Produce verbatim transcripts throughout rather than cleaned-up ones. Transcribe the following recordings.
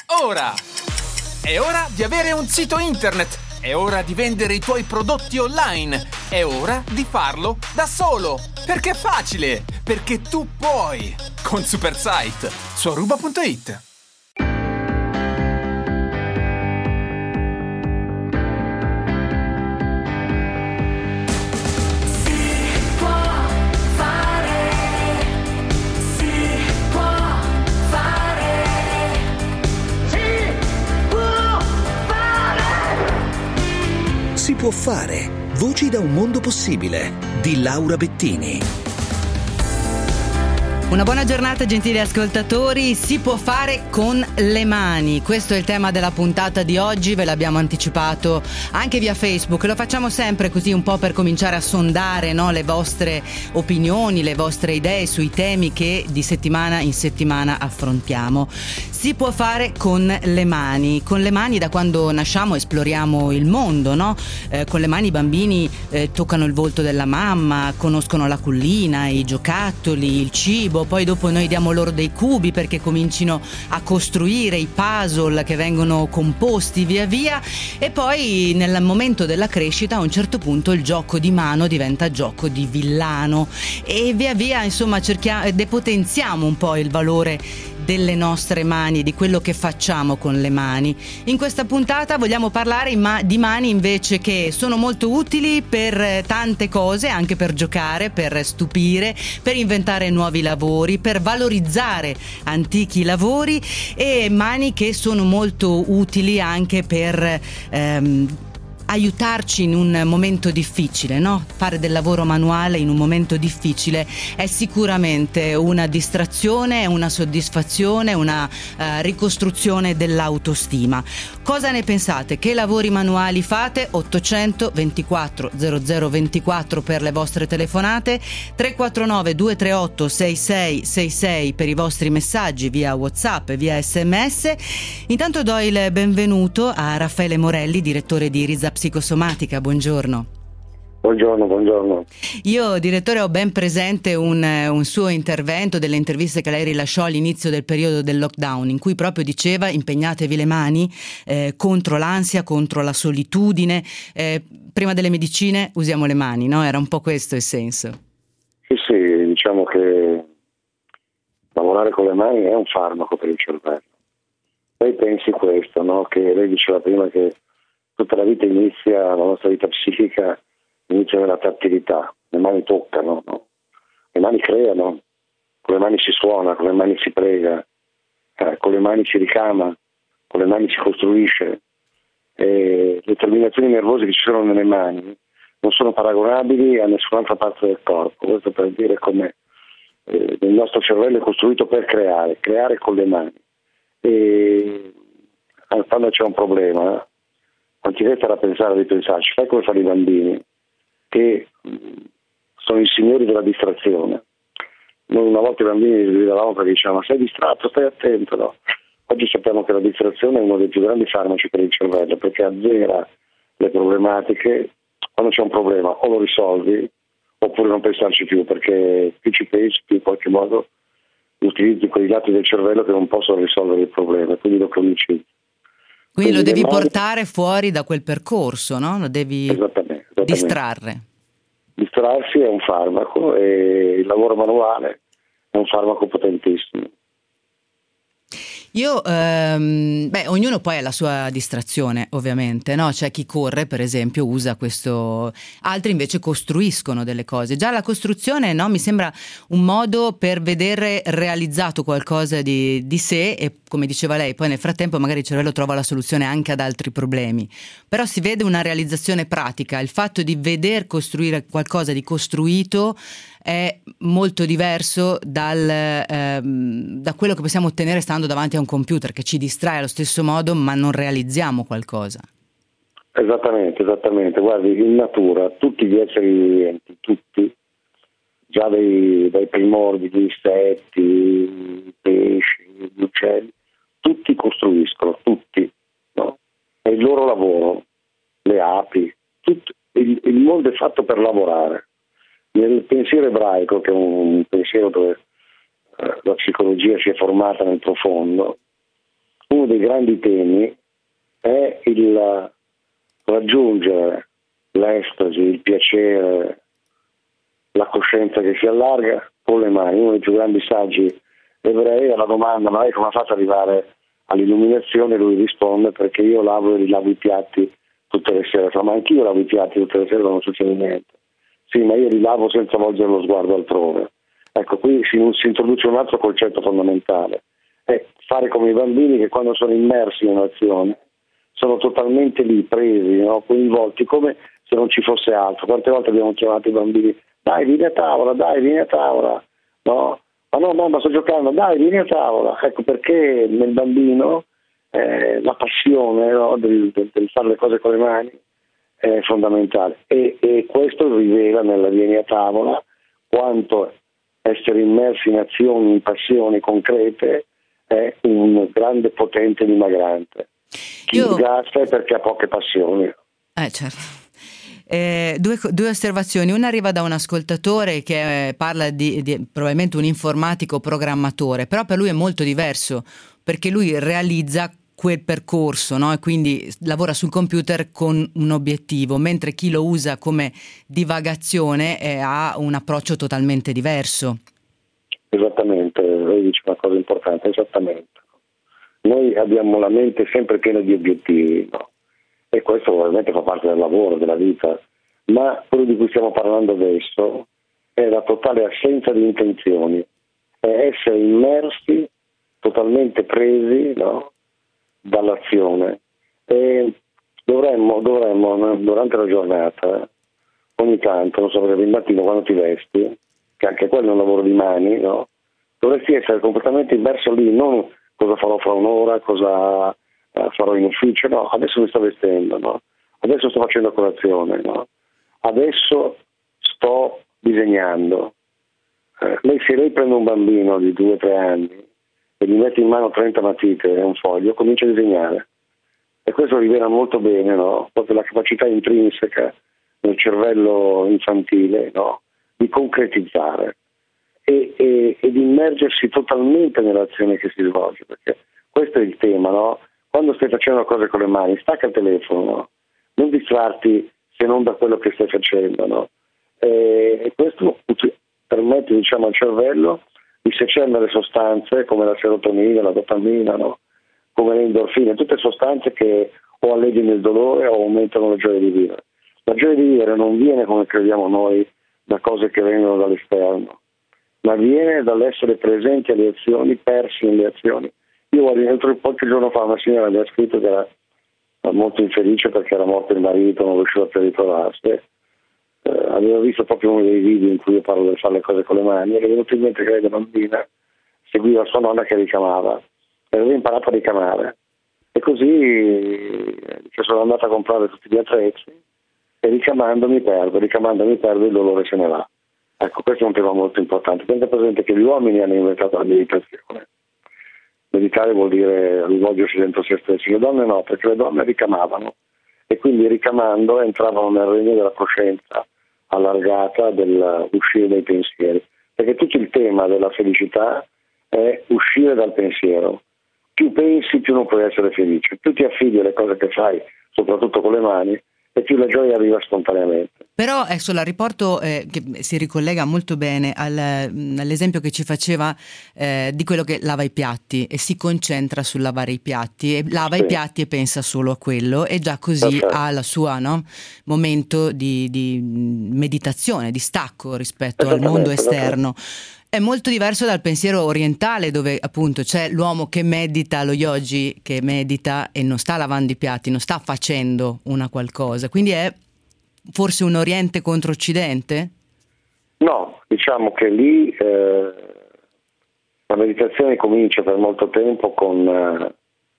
ora! È ora di avere un sito internet! È ora di vendere i tuoi prodotti online! È ora di farlo da solo! Perché è facile! Perché tu puoi! Con Supersite su aruba punto it. Si può fare. Voci da un mondo possibile di Laura Bettini. Una buona giornata gentili ascoltatori, si può fare con le mani, questo è il tema della puntata di oggi, ve l'abbiamo anticipato anche via Facebook, lo facciamo sempre così un po' per cominciare a sondare, no, le vostre opinioni, le vostre idee sui temi che di settimana in settimana affrontiamo. Si può fare con le mani, con le mani da quando nasciamo esploriamo il mondo, no? Eh, con le mani i bambini eh, toccano il volto della mamma, conoscono la cullina, i giocattoli, il cibo. Poi dopo noi diamo loro dei cubi perché comincino a costruire i puzzle che vengono composti via via e poi nel momento della crescita a un certo punto il gioco di mano diventa gioco di villano e via via insomma cerchiamo, depotenziamo un po' il valore delle nostre mani, di quello che facciamo con le mani. In questa puntata vogliamo parlare di mani invece che sono molto utili per tante cose, anche per giocare, per stupire, per inventare nuovi lavori, per valorizzare antichi lavori e mani che sono molto utili anche per ehm, aiutarci in un momento difficile, no? Fare del lavoro manuale in un momento difficile è sicuramente una distrazione, una soddisfazione, una uh, ricostruzione dell'autostima. Cosa ne pensate? Che lavori manuali fate? ottocento ventiquattro zero zero ventiquattro per le vostre telefonate, tre quattro nove due tre otto sei sei sei sei per i vostri messaggi via WhatsApp e via sms. Intanto do il benvenuto a Raffaele Morelli, direttore di Risa Psicosomatica, buongiorno. Buongiorno, buongiorno. Io, direttore, ho ben presente un, un suo intervento, delle interviste che lei rilasciò all'inizio del periodo del lockdown, in cui proprio diceva impegnatevi le mani eh, contro l'ansia, contro la solitudine, eh, prima delle medicine usiamo le mani, no? Era un po' questo il senso. Sì, sì, diciamo che lavorare con le mani è un farmaco per il cervello. Lei pensi questo, no? Che lei diceva prima che tutta la vita inizia, la nostra vita psichica inizia nella tattilità, le mani toccano, no? Le mani creano, con le mani si suona, con le mani si prega, eh, con le mani si ricama, con le mani si costruisce. E le terminazioni nervose che ci sono nelle mani non sono paragonabili a nessun'altra parte del corpo, questo per dire come eh, il nostro cervello è costruito per creare, creare con le mani. E quando c'è un problema, eh, anziché stare a pensare di pensarci, fai come fanno i bambini che sono i signori della distrazione. Noi una volta i bambini li gridavamo perché dicevano sei distratto, stai attento, no? Oggi sappiamo che la distrazione è uno dei più grandi farmaci per il cervello perché azzera le problematiche. Quando c'è un problema o lo risolvi oppure non pensarci più, perché più ci pensi più in qualche modo utilizzi quei lati del cervello che non possono risolvere il problema, quindi lo cominci. Quindi lo devi mani... portare fuori da quel percorso, no? Lo devi esattamente, esattamente. distrarre. Distrarsi è un farmaco e il lavoro manuale è un farmaco potentissimo. Io, ehm, beh, ognuno poi ha la sua distrazione, ovviamente, no? C'è chi corre, per esempio, usa questo, altri invece costruiscono delle cose. Già la costruzione, no? Mi sembra un modo per vedere realizzato qualcosa di, di sé e, come diceva lei, poi nel frattempo magari il cervello trova la soluzione anche ad altri problemi. Però si vede una realizzazione pratica, il fatto di veder costruire qualcosa di costruito è molto diverso dal, ehm, da quello che possiamo ottenere stando davanti a un computer che ci distrae allo stesso modo ma non realizziamo qualcosa. Esattamente, esattamente. Guardi, in natura tutti gli esseri viventi, tutti, già dai, dai primordi, gli insetti, i pesci, gli uccelli, tutti costruiscono, tutti, no? È il loro lavoro, le api, tutto, il, il mondo è fatto per lavorare. Nel pensiero ebraico, che è un pensiero dove eh, la psicologia si è formata nel profondo, uno dei grandi temi è il raggiungere l'estasi, il piacere, la coscienza che si allarga con le mani. Uno dei più grandi saggi ebrei, alla domanda ma lei come ha fatto ad arrivare all'illuminazione, lui risponde: perché io lavo e rilavo i piatti tutte le sere. Ma anch'io lavo i piatti tutte le sere, non succede niente. Sì, ma io li lavo senza volgere lo sguardo altrove. Ecco, qui si, si introduce un altro concetto fondamentale: è fare come i bambini che quando sono immersi in un'azione sono totalmente lì, presi, no? Coinvolti, come se non ci fosse altro. Quante volte abbiamo chiamato i bambini: dai, vieni a tavola, dai, vieni a tavola, no? Ma no, mamma, sto giocando, dai, vieni a tavola. Ecco, perché nel bambino eh, la passione, no, del, del, del fare le cose con le mani è fondamentale, e, e questo rivela nella vieni a tavola quanto essere immersi in azioni, in passioni concrete è un grande potente dimagrante. Chi Io... sgasta è perché ha poche passioni. Eh, certo. Eh, due, due osservazioni. Una arriva da un ascoltatore che eh, parla di, di probabilmente un informatico programmatore, però per lui è molto diverso, perché lui realizza quel percorso, no? E quindi lavora sul computer con un obiettivo, mentre chi lo usa come divagazione eh, ha un approccio totalmente diverso. Esattamente, lei dice una cosa importante, esattamente. Noi abbiamo la mente sempre piena di obiettivi, no? E questo ovviamente fa parte del lavoro, della vita, ma quello di cui stiamo parlando adesso è la totale assenza di intenzioni, è essere immersi, totalmente presi, no, dall'azione. E dovremmo, dovremmo durante la giornata, ogni tanto, non so, perché il mattino quando ti vesti, che anche quello è un lavoro di mani, no? Dovresti essere completamente immerso lì, non cosa farò fra un'ora, cosa eh, farò in ufficio, no, adesso mi sto vestendo, no? Adesso sto facendo colazione, no? Adesso sto disegnando. Eh, lei, se lei prende un bambino di due o tre anni e gli mette in mano trenta matite e un foglio, comincia a disegnare. E questo rivela molto bene, no? Proprio la capacità intrinseca nel cervello infantile, no? Di concretizzare e, e, e di immergersi totalmente nell'azione che si svolge, perché questo è il tema, no? Quando stai facendo cose con le mani, stacca il telefono, no? Non distrarti se non da quello che stai facendo, no? E, e questo permette, diciamo, al cervello di secernere le sostanze come la serotonina, la dopamina, no? Come le endorfine, tutte sostanze che o alleviano il dolore o aumentano la gioia di vivere. La gioia di vivere non viene, come crediamo noi, da cose che vengono dall'esterno, ma viene dall'essere presenti alle azioni, persi nelle azioni. Io guardo, qualche giorno fa una signora mi ha scritto che era molto infelice perché era morto il marito, non riusciva più a ritrovarsi. Eh, avevo visto proprio uno dei video in cui io parlo di fare le cose con le mani e è venuto in mente che lei da bambina seguiva sua nonna che ricamava e aveva imparato a ricamare, e così che sono andata a comprare tutti gli attrezzi e ricamando mi perdo, ricamando mi perdo, il dolore se ne va. Ecco, questo è un tema molto importante. Tenete presente che gli uomini hanno inventato la meditazione. Meditare vuol dire rivolgersi dentro se stessi, le donne no, perché le donne ricamavano e quindi ricamando entravano nel regno della coscienza allargata, dell'uscire dai pensieri, perché tutto il tema della felicità è uscire dal pensiero. Più pensi, più non puoi essere felice, più ti affidi alle cose che fai, soprattutto con le mani, e più la gioia arriva spontaneamente. Però adesso la riporto eh, che si ricollega molto bene al, all'esempio che ci faceva eh, di quello che lava i piatti e si concentra sul lavare i piatti e lava sì. i piatti e pensa solo a quello, e già così okay. ha la sua, no, momento di, di meditazione, di stacco rispetto al mondo esterno. È molto diverso dal pensiero orientale, dove appunto c'è l'uomo che medita, lo yogi che medita e non sta lavando i piatti, non sta facendo una qualcosa. Quindi è forse un Oriente contro Occidente? No, diciamo che lì eh, la meditazione comincia per molto tempo con eh,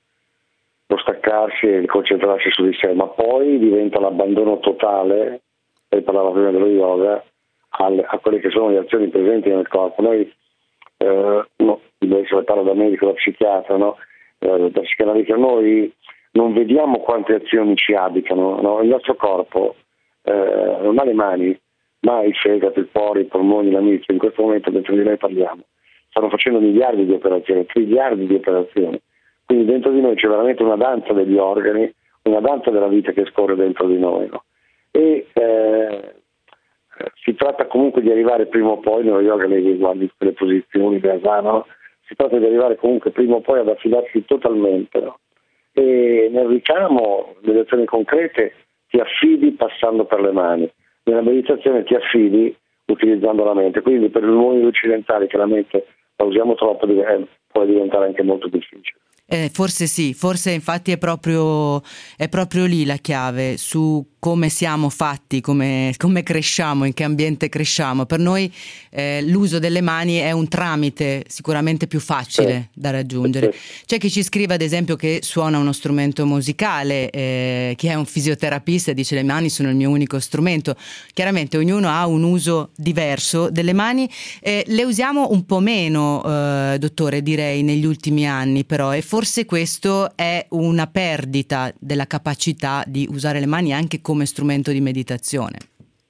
lo staccarsi e il concentrarsi su di sé, ma poi diventa l'abbandono totale, lei parlava prima dello yoga, a quelle che sono le azioni presenti nel corpo. Noi, eh, no, se parlo da medico, da psichiatra, no? eh, da psicanalista, noi non vediamo quante azioni ci abitano, no? Il nostro corpo eh, non ha le mani, ma il fegato, il cuore, i polmoni, la milza. In questo momento, mentre di noi parliamo, stanno facendo miliardi di operazioni, triliardi di operazioni. Quindi dentro di noi c'è veramente una danza degli organi, una danza della vita che scorre dentro di noi, no? E eh, si tratta comunque di arrivare prima o poi, nello yoga lei guardi quelle posizioni di asana, no? Si tratta di arrivare comunque prima o poi ad affidarsi totalmente, no? E nel ricamo, nelle azioni concrete, ti affidi passando per le mani, nella meditazione ti affidi utilizzando la mente, quindi per noi occidentali che la mente la usiamo troppo eh, può diventare anche molto difficile. Eh, forse sì, forse infatti è proprio, è proprio lì la chiave, su come siamo fatti, come, come cresciamo, in che ambiente cresciamo. Per noi eh, l'uso delle mani è un tramite sicuramente più facile sì. da raggiungere. Sì. C'è chi ci scrive ad esempio che suona uno strumento musicale, eh, chi è un fisioterapista e dice le mani sono il mio unico strumento. Chiaramente ognuno ha un uso diverso delle mani, eh, le usiamo un po' meno, eh, dottore, direi negli ultimi anni però, e forse questo è una perdita della capacità di usare le mani anche come strumento di meditazione.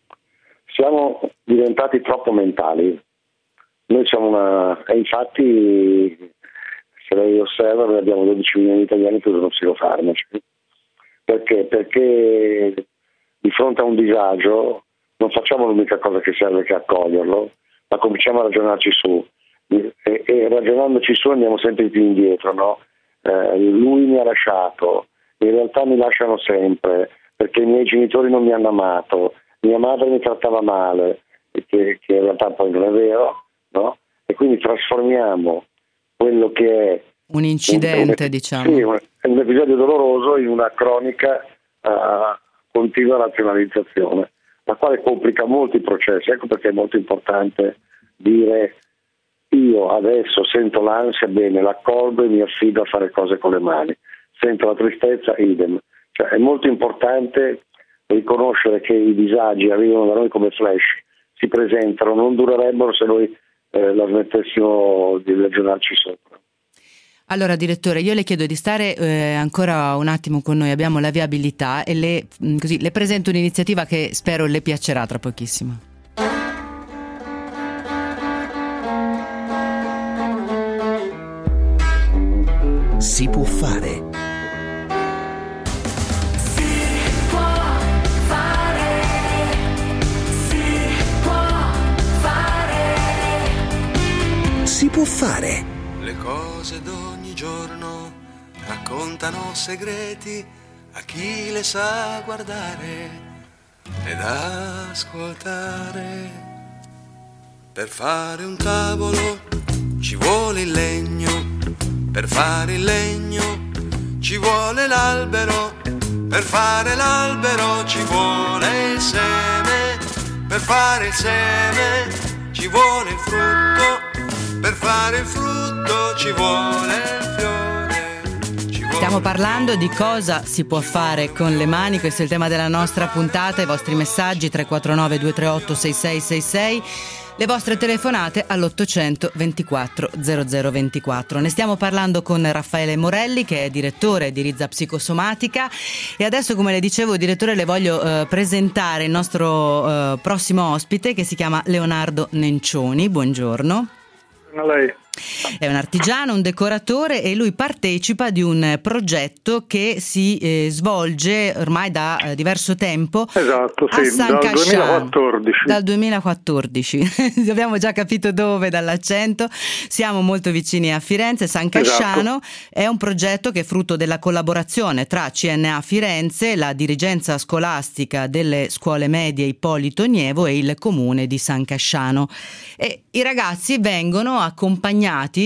Siamo diventati troppo mentali. Noi siamo una... E infatti, se lei osserva, noi abbiamo dodici milioni di italiani che usano psicofarmaci. Perché? Perché di fronte a un disagio non facciamo l'unica cosa che serve che accoglierlo, ma cominciamo a ragionarci su. E, e ragionandoci su andiamo sempre più indietro, no? Eh, lui mi ha lasciato, in realtà mi lasciano sempre, perché i miei genitori non mi hanno amato, mia madre mi trattava male, che, che in realtà poi non è vero, no? E quindi trasformiamo quello che è un incidente, un, diciamo. Sì, un, un episodio doloroso in una cronica uh, continua razionalizzazione, la quale complica molti processi. Ecco perché è molto importante dire: io adesso sento l'ansia, bene, l'accolgo e mi affido a fare cose con le mani. Sento la tristezza, idem. Cioè, è molto importante riconoscere che i disagi arrivano da noi come flash, si presentano, non durerebbero se noi eh, la smettessimo di ragionarci sopra. Allora direttore, io le chiedo di stare eh, ancora un attimo con noi, abbiamo la viabilità e le, mh, così, le presento un'iniziativa che spero le piacerà tra pochissimo. Si può fare. Si può fare. Le cose d'ogni giorno raccontano segreti a chi le sa guardare ed ascoltare. Per fare un tavolo ci vuole il legno, per fare il legno ci vuole l'albero, per fare l'albero ci vuole il seme, per fare il seme ci vuole il frutto, per fare il frutto ci vuole il fiore. Ci vuole Stiamo parlando di cosa si può fare con le mani, questo è il tema della nostra puntata, i vostri messaggi tre quattro nove due tre otto sei sei sei sei, le vostre telefonate all'ottocento ventiquattro zero zero ventiquattro. Ne stiamo parlando con Raffaele Morelli, che è direttore di Rizza Psicosomatica, e adesso, come le dicevo, direttore, le voglio eh, presentare il nostro eh, prossimo ospite, che si chiama Leonardo Nencioni. Buongiorno. A lei. È un artigiano, un decoratore, e lui partecipa di un progetto che si eh, svolge ormai da eh, diverso tempo. Esatto, a sì, San dal Casciano, duemilaquattordici. Dal duemilaquattordici. Abbiamo già capito dove dall'accento. Siamo molto vicini a Firenze. San Casciano esatto. È un progetto che è frutto della collaborazione tra C N A Firenze, la dirigenza scolastica delle scuole medie Ippolito Nievo e il comune di San Casciano. E i ragazzi vengono accompagnati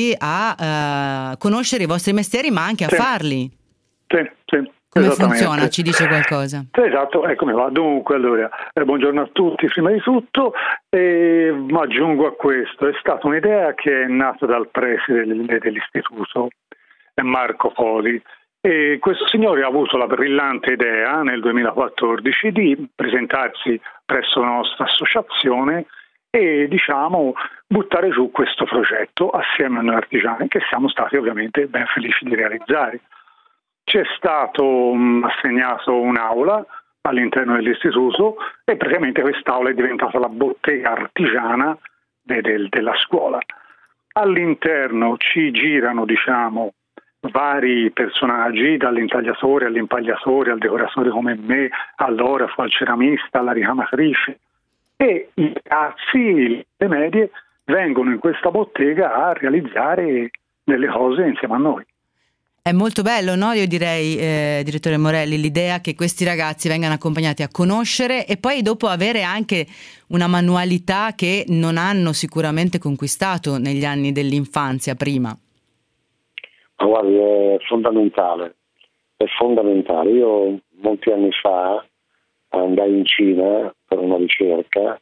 a uh, conoscere i vostri mestieri, ma anche a sì. farli. Sì, sì. Come funziona? Ci dice qualcosa? Esatto, eccomi qua. Dunque, allora, eh, buongiorno a tutti prima di tutto, e ma aggiungo a questo, è stata un'idea che è nata dal preside dell'istituto, Marco Poli, e questo signore ha avuto la brillante idea nel duemilaquattordici di presentarsi presso la nostra associazione e, diciamo, buttare giù questo progetto assieme a noi artigiani, che siamo stati ovviamente ben felici di realizzare. Ci è stato um, assegnato un'aula all'interno dell'istituto e praticamente quest'aula è diventata la bottega artigiana de- de- della scuola. All'interno ci girano, diciamo, vari personaggi, dall'intagliatore all'impagliatore, al decoratore come me, all'orafo, al ceramista, alla ricamatrice, e i ragazzi, le medie, vengono in questa bottega a realizzare delle cose insieme a noi. È molto bello, no? Io direi, eh, direttore Morelli, l'idea che questi ragazzi vengano accompagnati a conoscere e poi dopo avere anche una manualità che non hanno sicuramente conquistato negli anni dell'infanzia prima. Ma guardi, è fondamentale, è fondamentale. Io molti anni fa andai in Cina per una ricerca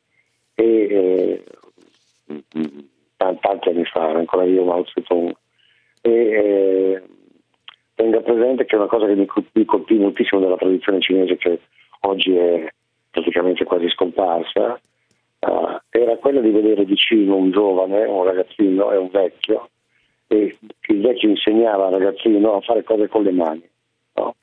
e eh, tanti anni fa, ancora io Mao Zedong, e eh, tenga presente che è una cosa che mi, mi colpì moltissimo della tradizione cinese, che oggi è praticamente quasi scomparsa, uh, era quella di vedere vicino un giovane, un ragazzino e un vecchio, e il vecchio insegnava al ragazzino a fare cose con le mani, no?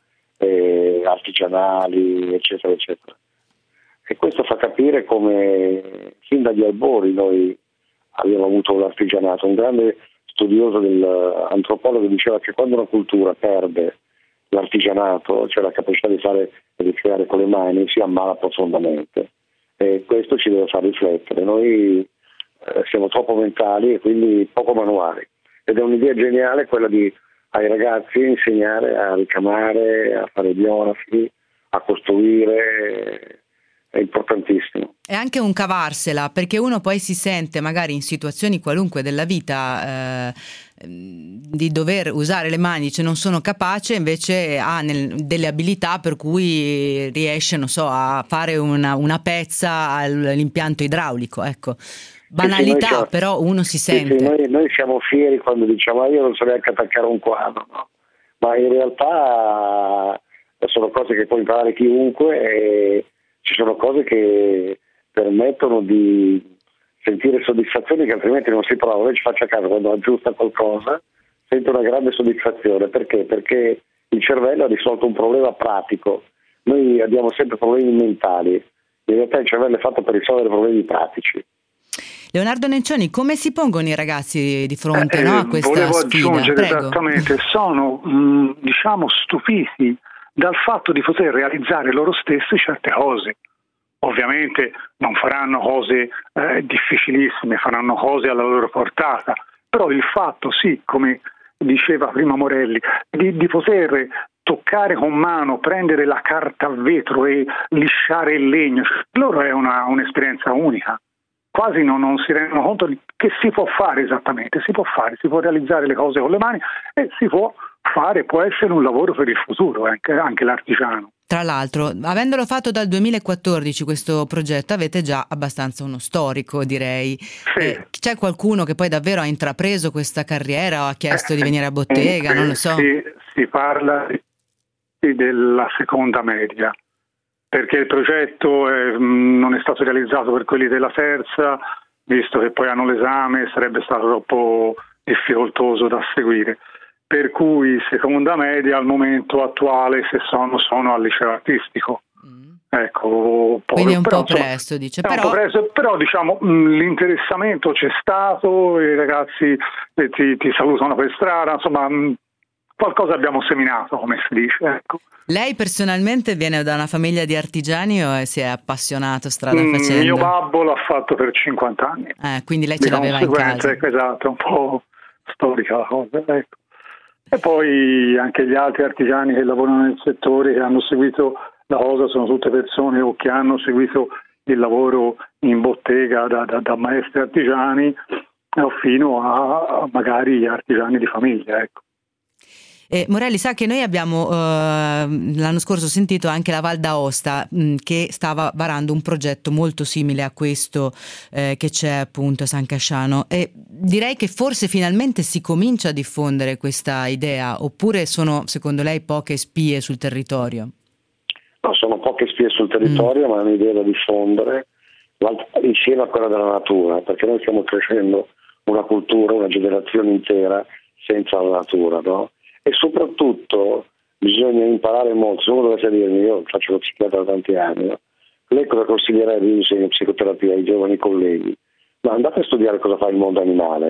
E artigianali, eccetera, eccetera. E questo fa capire come fin dagli albori noi abbiamo avuto l'artigianato. Un grande studioso dell'antropologo diceva che quando una cultura perde l'artigianato, cioè la capacità di fare e di creare con le mani, si ammala profondamente, e questo ci deve far riflettere. Noi eh, siamo troppo mentali e quindi poco manuali, ed è un'idea geniale quella di ai ragazzi insegnare a ricamare, a fare gli orafi, a costruire. È importantissimo. È anche un cavarsela, perché uno poi si sente magari in situazioni qualunque della vita eh, di dover usare le mani, cioè non sono capace, invece ha nel, delle abilità per cui riesce, non so, a fare una, una pezza all'impianto idraulico, ecco. Banalità, sì, sì, però uno si sente. Sì, sì, noi, noi siamo fieri quando diciamo ah, io non so neanche attaccare un quadro, no? Ma in realtà sono cose che può imparare chiunque, e ci sono cose che permettono di sentire soddisfazioni che altrimenti non si provano. Lei ci faccia caso, quando aggiusta qualcosa sente una grande soddisfazione. Perché? Perché il cervello ha risolto un problema pratico. Noi abbiamo sempre problemi mentali, in realtà il cervello è fatto per risolvere problemi pratici. Leonardo Nencioni, come si pongono i ragazzi di fronte eh, no, a questa volevo sfida? Aggiungere, Prego. Esattamente, sono mh, diciamo stupiti dal fatto di poter realizzare loro stessi certe cose. Ovviamente non faranno cose eh, difficilissime, faranno cose alla loro portata, però il fatto, sì, come diceva prima Morelli, di, di poter toccare con mano, prendere la carta a vetro e lisciare il legno, loro è una, un'esperienza unica. Quasi non, non si rendono conto di che si può fare esattamente, si può fare, si può realizzare le cose con le mani e si può fare, può essere un lavoro per il futuro, anche, anche l'artigiano. Tra l'altro, avendolo fatto dal duemilaquattordici questo progetto, avete già abbastanza uno storico, direi. Sì. Eh, c'è qualcuno che poi davvero ha intrapreso questa carriera o ha chiesto eh, di venire a bottega, eh, non lo so. Si, si parla della seconda media, perché il progetto è, non è stato realizzato per quelli della terza, visto che poi hanno l'esame, sarebbe stato troppo difficoltoso da seguire. Per cui seconda media al momento attuale, se sono, sono al liceo artistico. Mm. Ecco, poi, quindi è un però, po' presto, dice. Però, però... un po' presto, però diciamo l'interessamento c'è stato, i ragazzi ti, ti salutano per strada, insomma qualcosa abbiamo seminato, come si dice. Ecco. Lei personalmente viene da una famiglia di artigiani o si è appassionato strada facendo? Mm, mio babbo l'ha fatto per cinquanta anni. Eh, quindi lei ce l'aveva in casa. Ecco, esatto, è un po' storica la cosa, ecco. E poi anche gli altri artigiani che lavorano nel settore, che hanno seguito la cosa, sono tutte persone o che hanno seguito il lavoro in bottega da, da, da maestri artigiani fino a, a magari artigiani di famiglia, ecco. Eh, Morelli, sa che noi abbiamo eh, l'anno scorso sentito anche la Val d'Aosta mh, che stava varando un progetto molto simile a questo eh, che c'è appunto a San Casciano, e direi che forse finalmente si comincia a diffondere questa idea, oppure sono secondo lei poche spie sul territorio? No, sono poche spie sul territorio, mm. ma è un'idea da diffondere insieme a quella della natura, perché noi stiamo crescendo una cultura, una generazione intera senza la natura, no? E soprattutto bisogna imparare molto. Se uno dovesse dirmi, io faccio lo psichiatra da tanti anni, no? Lei cosa consiglierebbe? Io insegno psicoterapia ai giovani colleghi, ma andate a studiare cosa fa il mondo animale,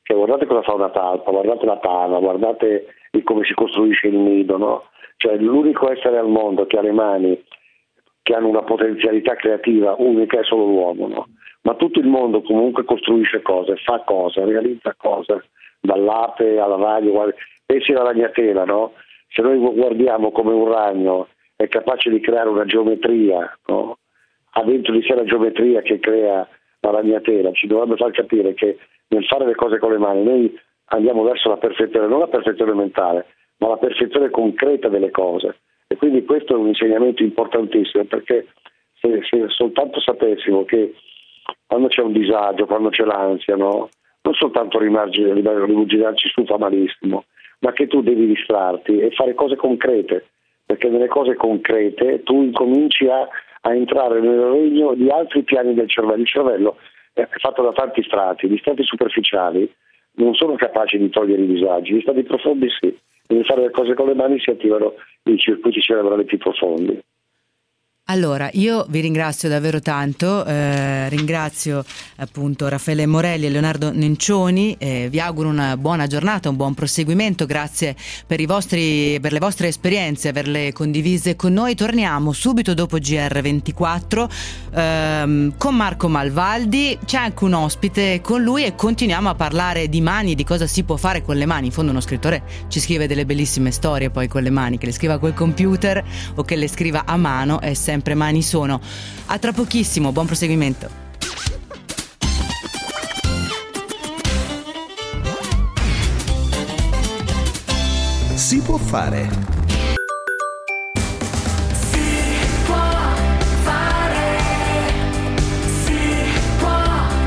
Cioè, guardate cosa fa una talpa, guardate la tana, guardate il come si costruisce il nido, no? Cioè, l'unico essere al mondo che ha le mani che hanno una potenzialità creativa unica è solo l'uomo, no? Ma tutto il mondo comunque costruisce cose, fa cose, realizza cose, dall'ape alla radio. Guarda, pensi alla ragnatela, no? Se noi guardiamo come un ragno è capace di creare una geometria, no? Ha dentro di sé la geometria che crea la ragnatela, ci dovrebbe far capire che nel fare le cose con le mani noi andiamo verso la perfezione, non la perfezione mentale, ma la perfezione concreta delle cose. E quindi questo è un insegnamento importantissimo, perché se, se soltanto sapessimo che quando c'è un disagio, quando c'è l'ansia, no? Non soltanto rimuginarci su fa malissimo, ma che tu devi distrarti e fare cose concrete, perché nelle cose concrete tu incominci a, a entrare nel regno di altri piani del cervello. Il cervello è fatto da tanti strati, gli strati superficiali non sono capaci di togliere i disagi, gli strati profondi sì. Nel fare le cose con le mani si attivano i circuiti cerebrali più profondi. Allora, io vi ringrazio davvero tanto, eh, ringrazio appunto Raffaele Morelli e Leonardo Nencioni, eh, vi auguro una buona giornata, un buon proseguimento, grazie per i vostri, per le vostre esperienze, averle condivise con noi. Torniamo subito dopo G R ventiquattro ehm, con Marco Malvaldi, c'è anche un ospite con lui e continuiamo a parlare di mani, di cosa si può fare con le mani. In fondo uno scrittore ci scrive delle bellissime storie poi con le mani, che le scriva col computer o che le scriva a mano, è sempre sempre mani sono. A tra pochissimo, buon proseguimento. Si può fare. Si può fare. Si può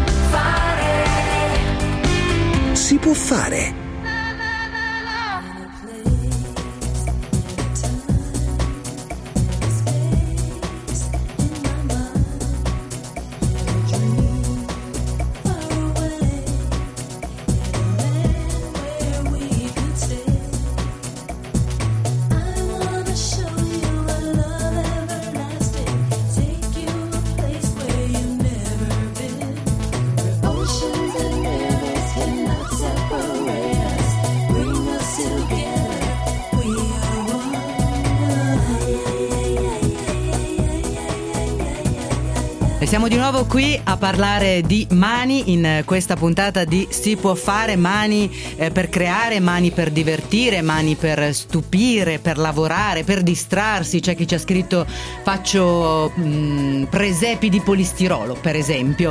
fare. Si può fare. Siamo di nuovo qui a parlare di mani in questa puntata di Si può fare, mani eh, per creare, mani per divertire, mani per stupire, per lavorare, per distrarsi. C'è chi ci ha scritto faccio mh, presepi di polistirolo, per esempio.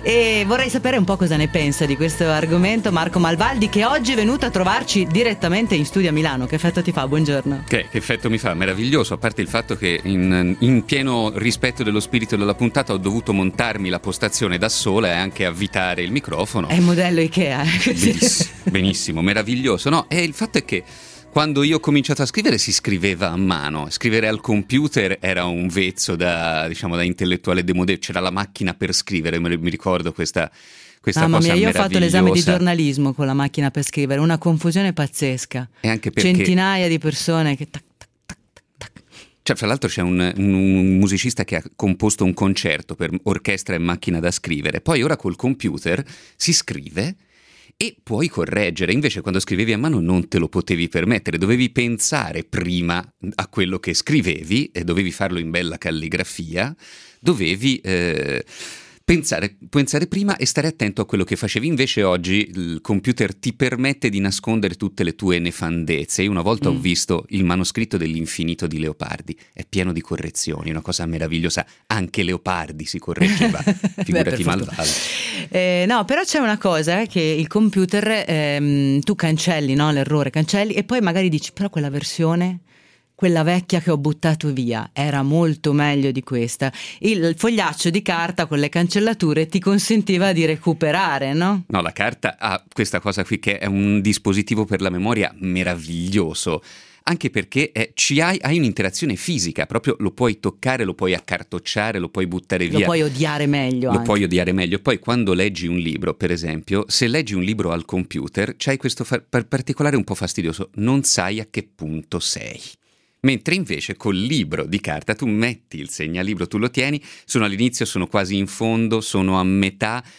E vorrei sapere un po' cosa ne pensa di questo argomento Marco Malvaldi, che oggi è venuto a trovarci direttamente in studio a Milano. Che effetto ti fa? Buongiorno. Che, che effetto mi fa? Meraviglioso, a parte il fatto che in, in pieno rispetto dello spirito della puntata ho dovuto montarmi la postazione da sola e anche avvitare il microfono. È il modello Ikea. Benissimo, benissimo, meraviglioso. No, e il fatto è che quando io ho cominciato a scrivere si scriveva a mano, scrivere al computer era un vezzo da, diciamo, da intellettuale demodé, c'era la macchina per scrivere, mi ricordo questa questa Mamma cosa mia, io ho fatto l'esame di meravigliosa. giornalismo con la macchina per scrivere, una confusione pazzesca. E anche perché centinaia di persone che tac, tac, tac, tac, tac. Cioè, fra l'altro c'è un, un musicista che ha composto un concerto per orchestra e macchina da scrivere, poi ora col computer si scrive e puoi correggere, invece quando scrivevi a mano non te lo potevi permettere, dovevi pensare prima a quello che scrivevi e dovevi farlo in bella calligrafia, dovevi eh, pensare, pensare prima e stare attento a quello che facevi. Invece oggi il computer ti permette di nascondere tutte le tue nefandezze. Io una volta mm. ho visto il manoscritto dell'Infinito di Leopardi, è pieno di correzioni, una cosa meravigliosa, anche Leopardi si correggeva, figurati Malvaldi. Eh, no, però c'è una cosa eh, che il computer ehm, tu cancelli, no, l'errore, cancelli e poi magari dici però quella versione, quella vecchia che ho buttato via era molto meglio di questa. Il fogliaccio di carta con le cancellature ti consentiva di recuperare, no? No, la carta ha questa cosa qui che è un dispositivo per la memoria meraviglioso, anche perché eh, ci hai, hai un'interazione fisica, proprio lo puoi toccare, lo puoi accartocciare, lo puoi buttare via. Lo puoi odiare meglio. Lo anche. puoi odiare meglio. Poi quando leggi un libro, per esempio, se leggi un libro al computer, c'hai questo fa- particolare un po' fastidioso, non sai a che punto sei. Mentre invece col libro di carta tu metti il segnalibro, tu lo tieni, sono all'inizio, sono quasi in fondo, sono a metà,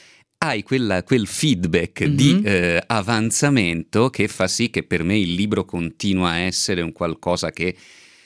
hai quella, quel feedback mm-hmm. di eh, avanzamento che fa sì che per me il libro continua a essere un qualcosa che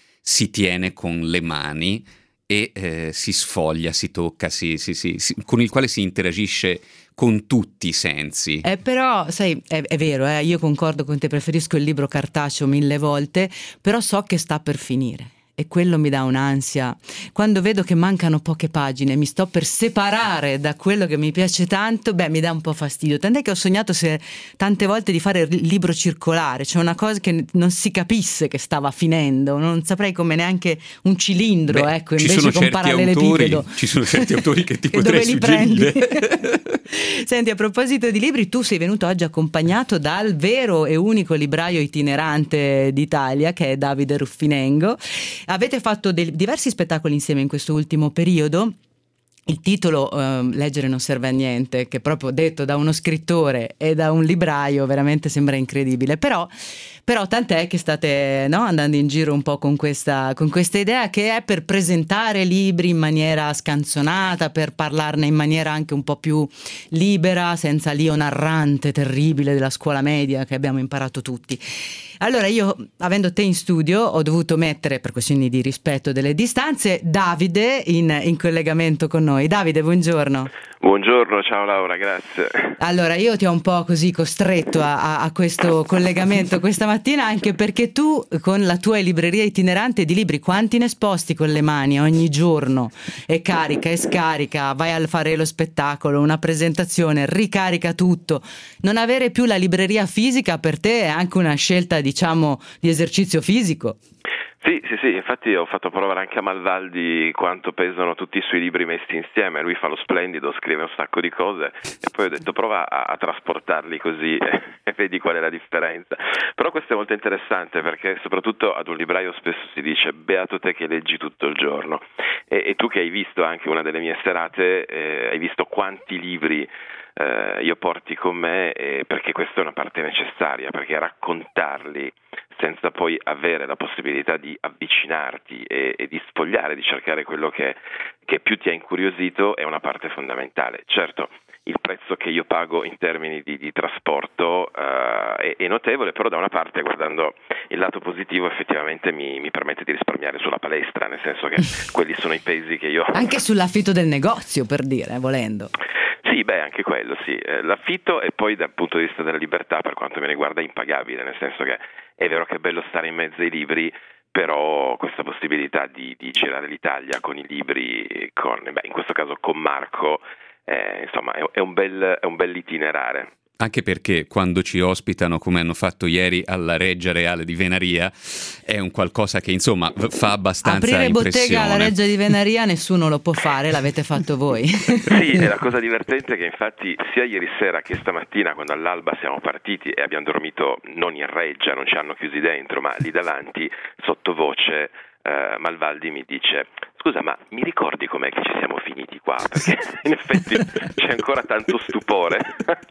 si tiene con le mani e eh, si sfoglia, si tocca, si, si, si, si, con il quale si interagisce con tutti i sensi. Eh, però, sai, è, è vero, eh, io concordo con te, preferisco il libro cartaceo mille volte, però so che sta per finire. E quello mi dà un'ansia. Quando vedo che mancano poche pagine, mi sto per separare da quello che mi piace tanto, beh, mi dà un po' fastidio. Tant'è che ho sognato se, tante volte di fare il libro circolare, cioè una cosa che non si capisse che stava finendo, non saprei come neanche un cilindro, beh, ecco, invece con parallelepipedo. Ci sono certi autori che ti e potrei dove li suggerire. Prendi? Senti, a proposito di libri, tu sei venuto oggi accompagnato dal vero e unico libraio itinerante d'Italia, che è Davide Ruffinengo. Avete fatto dei, diversi spettacoli insieme in questo ultimo periodo. Il titolo eh, Leggere non serve a niente, che proprio detto da uno scrittore e da un libraio veramente sembra incredibile, però, però tant'è che state, no, andando in giro un po' con questa, con questa idea che è per presentare libri in maniera scanzonata, per parlarne in maniera anche un po' più libera, senza l'io narrante terribile della scuola media che abbiamo imparato tutti. Allora io, avendo te in studio, ho dovuto mettere, per questioni di rispetto delle distanze, Davide in, in collegamento con noi. Davide, buongiorno. Buongiorno, ciao Laura, grazie. Allora, io ti ho un po' così costretto a, a questo collegamento questa mattina, anche perché tu, con la tua libreria itinerante di libri, quanti ne sposti con le mani ogni giorno? E carica e scarica, vai a fare lo spettacolo, una presentazione, ricarica tutto. Non avere più la libreria fisica per te è anche una scelta, diciamo, di esercizio fisico. Sì, sì, sì, infatti ho fatto provare anche a Malvaldi quanto pesano tutti i suoi libri messi insieme. Lui fa lo splendido, scrive un sacco di cose e poi ho detto prova a, a trasportarli così e, e vedi qual è la differenza. Però questo è molto interessante perché soprattutto ad un libraio spesso si dice beato te che leggi tutto il giorno e, e tu che hai visto anche una delle mie serate, eh, hai visto quanti libri eh, io porti con me, eh, perché questa è una parte necessaria, perché raccontarli senza poi avere la possibilità di avvicinarti e, e di sfogliare, di cercare quello che, che più ti ha incuriosito è una parte fondamentale. Certo, il prezzo che io pago in termini di, di trasporto uh, è, è notevole, però da una parte, guardando il lato positivo, effettivamente mi, mi permette di risparmiare sulla palestra, nel senso che quelli sono i pesi che io... Anche sull'affitto del negozio, per dire, volendo. Sì, beh, anche quello, sì. Eh, l'affitto e poi dal punto di vista della libertà, per quanto me ne riguarda, è impagabile, nel senso che è vero che è bello stare in mezzo ai libri, però questa possibilità di, di girare l'Italia con i libri, con, beh, in questo caso con Marco, eh, insomma, è, è un bel, è un bel itinerare. Anche perché quando ci ospitano, come hanno fatto ieri alla Reggia Reale di Venaria, è un qualcosa che insomma fa abbastanza aprire impressione. Bottega alla Reggia di Venaria nessuno lo può fare, l'avete fatto voi. Sì, e la cosa divertente è che infatti sia ieri sera che stamattina, quando all'alba siamo partiti e abbiamo dormito non in Reggia, non ci hanno chiusi dentro, ma lì davanti, sottovoce, eh, Malvaldi mi dice: scusa, ma mi ricordi com'è che ci siamo finiti qua? Perché in effetti c'è ancora tanto stupore.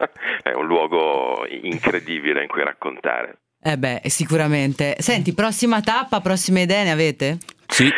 È un luogo incredibile in cui raccontare. Eh beh, sicuramente. Senti, prossima tappa, prossime idee ne avete? Sì.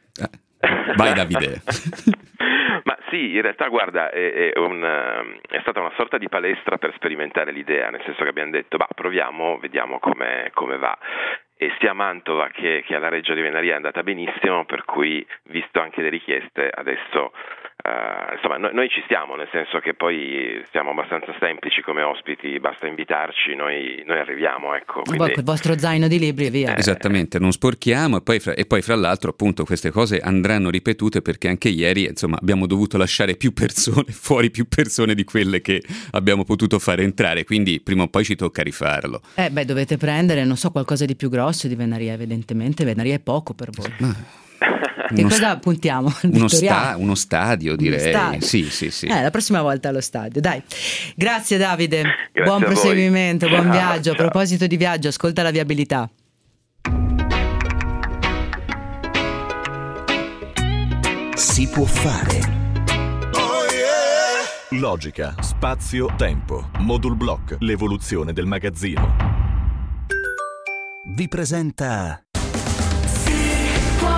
Vai Davide. Ma sì, in realtà guarda, è, è, un, è stata una sorta di palestra per sperimentare l'idea, nel senso che abbiamo detto, bah, proviamo, vediamo come, come va. E sia a Mantova che, che alla Reggia di Venaria è andata benissimo, per cui, visto anche le richieste, adesso uh, insomma noi, noi ci stiamo, nel senso che poi siamo abbastanza semplici come ospiti, basta invitarci, noi, noi arriviamo, ecco. Quindi... Voi col vostro zaino di libri e via. Eh, Esattamente, non sporchiamo e poi, fra, e poi fra l'altro appunto queste cose andranno ripetute, perché anche ieri insomma abbiamo dovuto lasciare più persone fuori, più persone di quelle che abbiamo potuto fare entrare, quindi prima o poi ci tocca rifarlo. Eh beh, dovete prendere, non so, qualcosa di più grosso di Venaria, evidentemente Venaria è poco per voi. Ma... Che cosa sta- puntiamo? Uno, sta- uno stadio, direi. Uno stadio. Sì, sì, sì. Eh, la prossima volta allo stadio, dai. Grazie Davide, Grazie buon proseguimento, buon ciao, viaggio. ciao. A proposito di viaggio, ascolta la viabilità. Si può fare. Logica, spazio, tempo. Modul Block, l'evoluzione del magazzino. Vi presenta Si può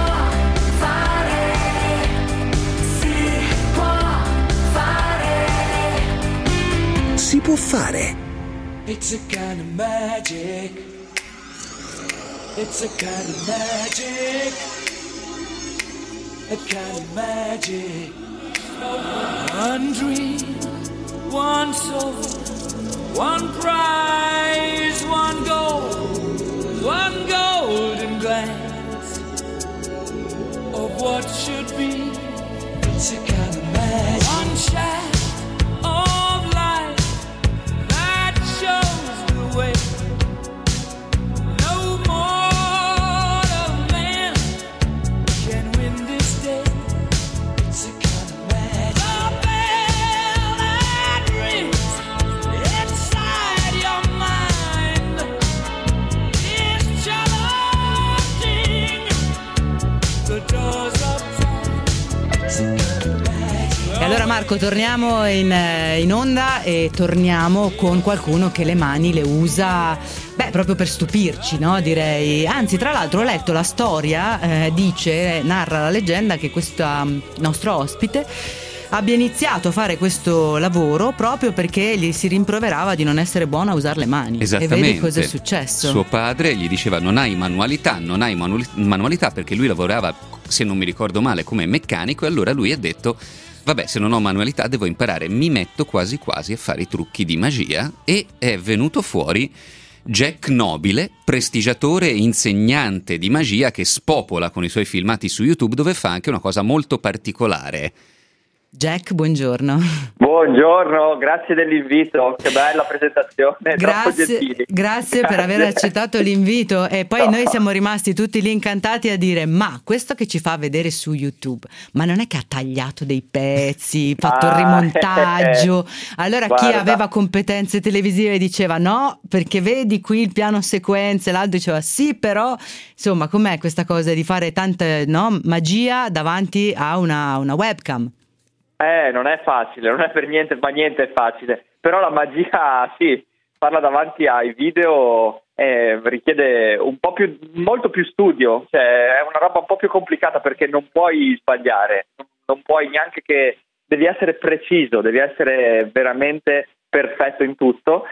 fare, si può fare, può fare. It's a kind of magic. It's a kind of magic. A kind of magic. One dream, one soul, one prize, one goal, one golden glance of what should be. It's a kind of magic. One shaft of light that shows the way. No mortal man can win this day. It's a kind of magic. The bell that rings inside your mind is challenging the doors of time. It's a kind of magic. E allora Marco, torniamo in, in onda e torniamo con qualcuno che le mani le usa, beh, proprio per stupirci, no? Direi. Anzi, tra l'altro ho letto la storia, eh, dice, narra la leggenda che questo nostro ospite abbia iniziato a fare questo lavoro proprio perché gli si rimproverava di non essere buono a usare le mani. Esattamente. E vedi cosa è successo. Suo padre gli diceva non hai manualità, non hai manu- manualità perché lui lavorava, se non mi ricordo male, come meccanico, e allora lui ha detto vabbè, se non ho manualità devo imparare, mi metto quasi quasi a fare i trucchi di magia, e è venuto fuori Jack Nobile, prestigiatore e insegnante di magia che spopola con i suoi filmati su YouTube, dove fa anche una cosa molto particolare. Jack, buongiorno. Buongiorno, grazie dell'invito, che bella presentazione. Grazie, grazie per aver accettato l'invito. E poi no. Noi siamo rimasti tutti lì incantati a dire ma questo che ci fa vedere su YouTube, ma non è che ha tagliato dei pezzi, fatto ah, il rimontaggio? Allora guarda, chi aveva competenze televisive diceva no, perché vedi qui il piano sequenze, l'altro diceva sì, però insomma com'è questa cosa di fare tanta, no, magia davanti a una, una webcam? Eh, non è facile, non è per niente, ma niente è facile. Però la magia, sì, farla davanti ai video eh, richiede un po' più, molto più studio. Cioè, è una roba un po' più complicata perché non puoi sbagliare, non puoi neanche che... Devi essere preciso, devi essere veramente perfetto in tutto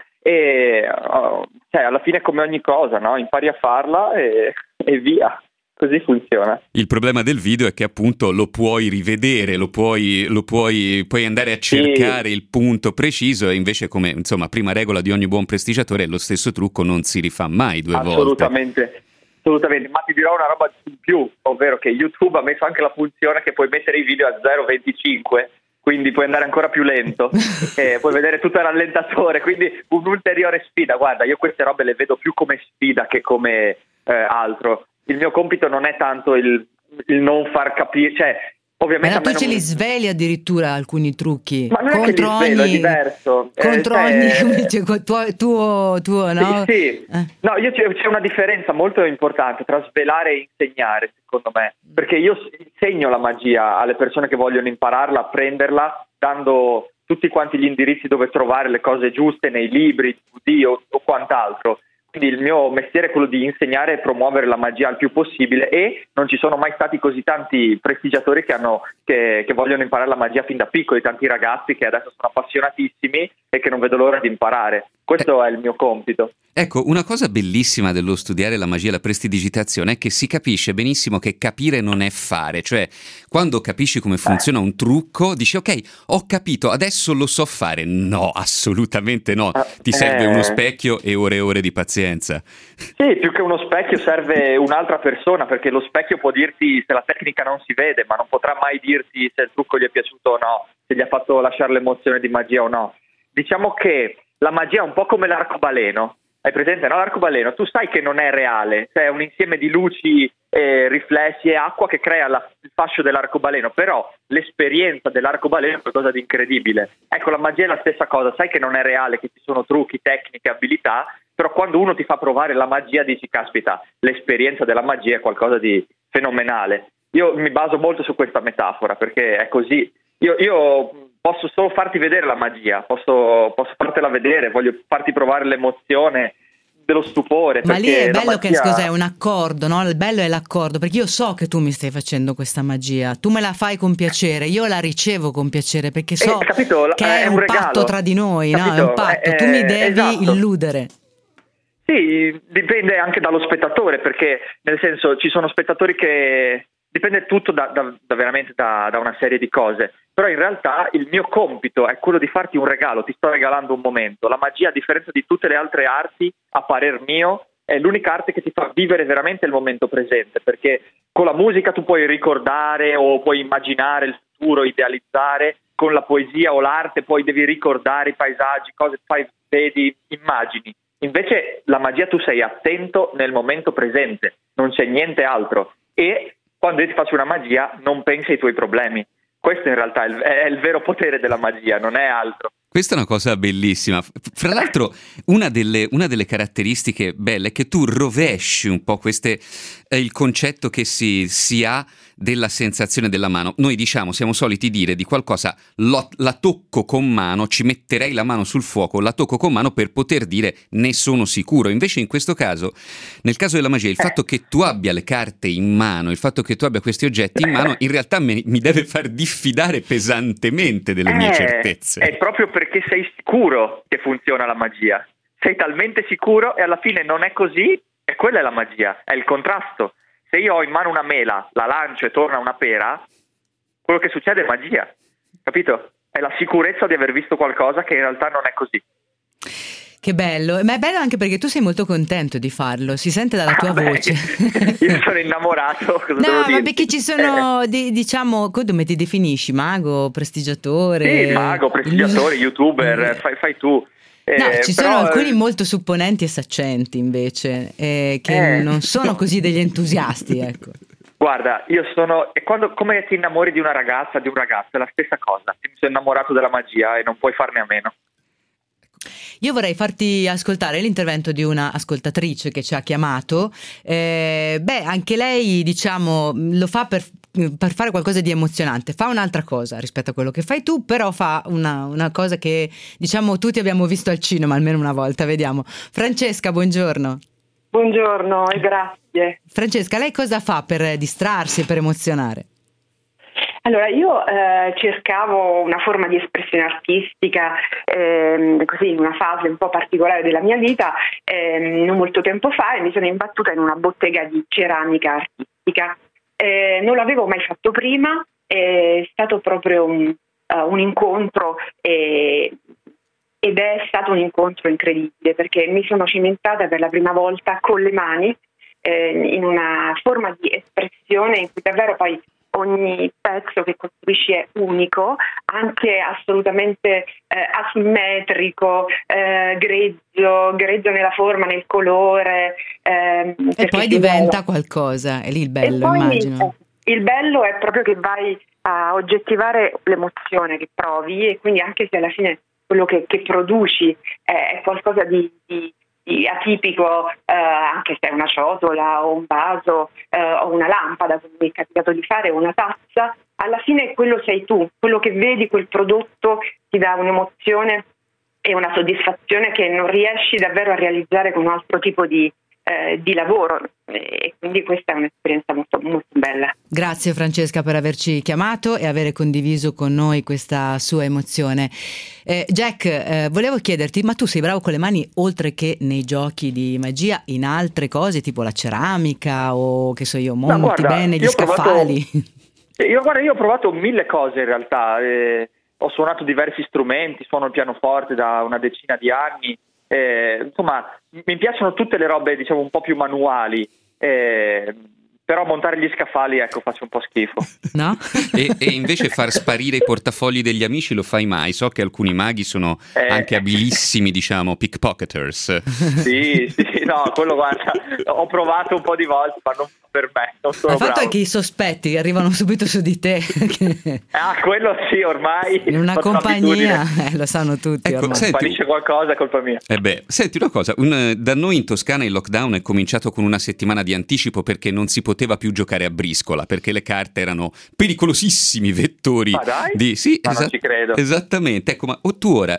e uh, cioè, alla fine è come ogni cosa, no? Impari a farla e, e via. Così funziona. Il problema del video è che appunto lo puoi rivedere, lo puoi, lo puoi, puoi andare a cercare sì. il punto preciso, e invece, come insomma prima regola di ogni buon prestigiatore, lo stesso trucco non si rifà mai due assolutamente, volte. Assolutamente, ma ti dirò una roba in più, ovvero che YouTube ha messo anche la funzione che puoi mettere i video a zero virgola venticinque, quindi puoi andare ancora più lento e puoi vedere tutto il rallentatore, quindi un'ulteriore sfida. Guarda, io queste robe le vedo più come sfida che come eh, altro. Il mio compito non è tanto il, il non far capire, cioè ovviamente. Ma tu ce non... li sveli addirittura alcuni trucchi. Ma non contro è che li svelo, ogni... è diverso. Contro eh, ogni cioè... cioè, tuo, tuo, tuo, no? Sì, sì. Eh. No, io c'è, c'è una differenza molto importante tra svelare e insegnare, secondo me, perché io insegno la magia alle persone che vogliono impararla, apprenderla, dando tutti quanti gli indirizzi dove trovare le cose giuste nei libri, D V D o, o quant'altro. Quindi il mio mestiere è quello di insegnare e promuovere la magia il più possibile, e non ci sono mai stati così tanti prestigiatori che, hanno, che, che vogliono imparare la magia fin da piccoli, tanti ragazzi che adesso sono appassionatissimi e che non vedo l'ora di imparare. Questo è il mio compito. Ecco, una cosa bellissima dello studiare la magia e la prestidigitazione è che si capisce benissimo che capire non è fare, cioè quando capisci come funziona un trucco dici ok, ho capito, adesso lo so fare. No, assolutamente no, ti serve eh... uno specchio e ore e ore di pazienza. Sì, più che uno specchio serve un'altra persona, perché lo specchio può dirti se la tecnica non si vede, ma non potrà mai dirti se il trucco gli è piaciuto o no, se gli ha fatto lasciare l'emozione di magia o no. Diciamo che la magia è un po' come l'arcobaleno. Hai presente, no? L'arcobaleno, tu sai che non è reale, cioè è un insieme di luci, eh, riflessi e acqua che crea la, il fascio dell'arcobaleno, però l'esperienza dell'arcobaleno è qualcosa di incredibile. Ecco, la magia è la stessa cosa, sai che non è reale, che ci sono trucchi, tecniche, abilità, però quando uno ti fa provare la magia dici, caspita, l'esperienza della magia è qualcosa di fenomenale. Io mi baso molto su questa metafora, perché è così. Io... io posso solo farti vedere la magia, posso, posso fartela vedere, voglio farti provare l'emozione, dello stupore. Ma lì perché è la bello che magia- cos'è un accordo, no? Il bello è l'accordo, perché io so che tu mi stai facendo questa magia, tu me la fai con piacere, io la ricevo con piacere, perché so Eh, capito? che È è un un regalo. patto tra di noi, no? È Capito? un patto, Eh, tu mi eh, devi esatto. illudere. Sì, dipende anche dallo spettatore, perché nel senso ci sono spettatori che dipende tutto da, da- da veramente da, da una serie di cose, però in realtà il mio compito è quello di farti un regalo, ti sto regalando un momento. La magia, a differenza di tutte le altre arti, a parer mio, è l'unica arte che ti fa vivere veramente il momento presente, perché con la musica tu puoi ricordare o puoi immaginare il futuro, idealizzare, con la poesia o l'arte poi devi ricordare i paesaggi, cose fai, vedi, immagini. Invece la magia tu sei attento nel momento presente, non c'è niente altro, e quando io ti faccio una magia non pensi ai tuoi problemi. Questo in realtà è il, è il vero potere della magia, non è altro. Questa è una cosa bellissima. F- Fra l'altro, una delle, una delle caratteristiche belle è che tu rovesci un po' queste, eh, il concetto che si, si ha della sensazione della mano. Noi diciamo, siamo soliti dire di qualcosa, lo- la tocco con mano, ci metterei la mano sul fuoco, la tocco con mano per poter dire ne sono sicuro. Invece in questo caso, nel caso della magia, il fatto che tu abbia le carte in mano, il fatto che tu abbia questi oggetti in mano, in realtà me- mi deve far diffidare pesantemente delle mie Eh, certezze. È proprio perché sei sicuro che funziona la magia. Sei talmente sicuro e alla fine non è così, e quella è la magia, è il contrasto. Se io ho in mano una mela, la lancio e torna una pera, quello che succede è magia, capito? È la sicurezza di aver visto qualcosa che in realtà non è così. Che bello, ma è bello anche perché tu sei molto contento di farlo, si sente dalla tua Ah, beh, voce. Io sono innamorato, cosa No, devo ma dirti? perché ci sono, di- diciamo, come ti definisci? Mago, prestigiatore? Sì, mago, prestigiatore, youtuber, fai, fai tu. No, Eh, ci però, sono alcuni eh, molto supponenti e saccenti invece, eh, che Eh. non sono così degli entusiasti, ecco. Guarda, io sono, e quando, come ti innamori di una ragazza, di un ragazzo, è la stessa cosa. Mi sono innamorato della magia e non puoi farne a meno. Io vorrei farti ascoltare l'intervento di una ascoltatrice che ci ha chiamato. Eh, beh, anche lei, diciamo, lo fa per, per fare qualcosa di emozionante. Fa un'altra cosa rispetto a quello che fai tu, però fa una, una cosa che, diciamo, tutti abbiamo visto al cinema almeno una volta. Vediamo. Francesca, buongiorno. Buongiorno e grazie. Francesca, lei cosa fa per distrarsi, per emozionare? Allora, io eh, cercavo una forma di espressione artistica, ehm, così in una fase un po' particolare della mia vita, ehm, non molto tempo fa, e mi sono imbattuta in una bottega di ceramica artistica. Eh, non l'avevo mai fatto prima, è stato proprio un, uh, un incontro eh, ed è stato un incontro incredibile, perché mi sono cimentata per la prima volta con le mani eh, in una forma di espressione in cui davvero poi ogni pezzo che costruisci è unico, anche assolutamente eh, asimmetrico, eh, grezzo, grezzo nella forma, nel colore. ehm, E perché poi si diventa vede. qualcosa, è lì il E bello, poi, immagino. eh, il bello è proprio che vai a oggettivare l'emozione che provi, e quindi anche se alla fine quello che, che produci è, è qualcosa di, di di atipico, eh, anche se è una ciotola o un vaso eh, o una lampada, come mi è capitato di fare, o una tazza, alla fine quello sei tu, quello che vedi, quel prodotto ti dà un'emozione e una soddisfazione che non riesci davvero a realizzare con un altro tipo di, eh, di lavoro, e quindi questa è un'esperienza molto, molto bella. Grazie Francesca per averci chiamato e aver condiviso con noi questa sua emozione. Eh, Jack, eh, volevo chiederti, ma tu sei bravo con le mani oltre che nei giochi di magia, in altre cose tipo la ceramica o che so io, monti No, guarda, bene gli io ho provato- scaffali? Io, guarda, io ho provato mille cose in realtà, eh, ho suonato diversi strumenti, suono il pianoforte da una decina di anni, eh, insomma mi piacciono tutte le robe, diciamo, un po' più manuali, eh, però montare gli scaffali, ecco, faccio un po' schifo. No? E, e invece far sparire i portafogli degli amici lo fai mai? So che alcuni maghi sono Eh. anche abilissimi, diciamo, pickpocketers. Sì, sì, no, quello guarda, ho provato un po' di volte, ma non per me, non sono Il fatto bravo. è che i sospetti arrivano subito su di te. Ah, quello sì, ormai. In una ho fatto compagnia, l'abitudine. eh, lo sanno tutti Ecco, ormai. senti, Sparisce qualcosa, è colpa mia. Eh beh, senti una cosa, un- da noi in Toscana il lockdown è cominciato con una settimana di anticipo perché non si poteva più giocare a briscola, perché le carte erano pericolosissimi vettori Ma dai? di... Sì, Ma non esa- ci credo. esattamente. Ecco, ma tu ora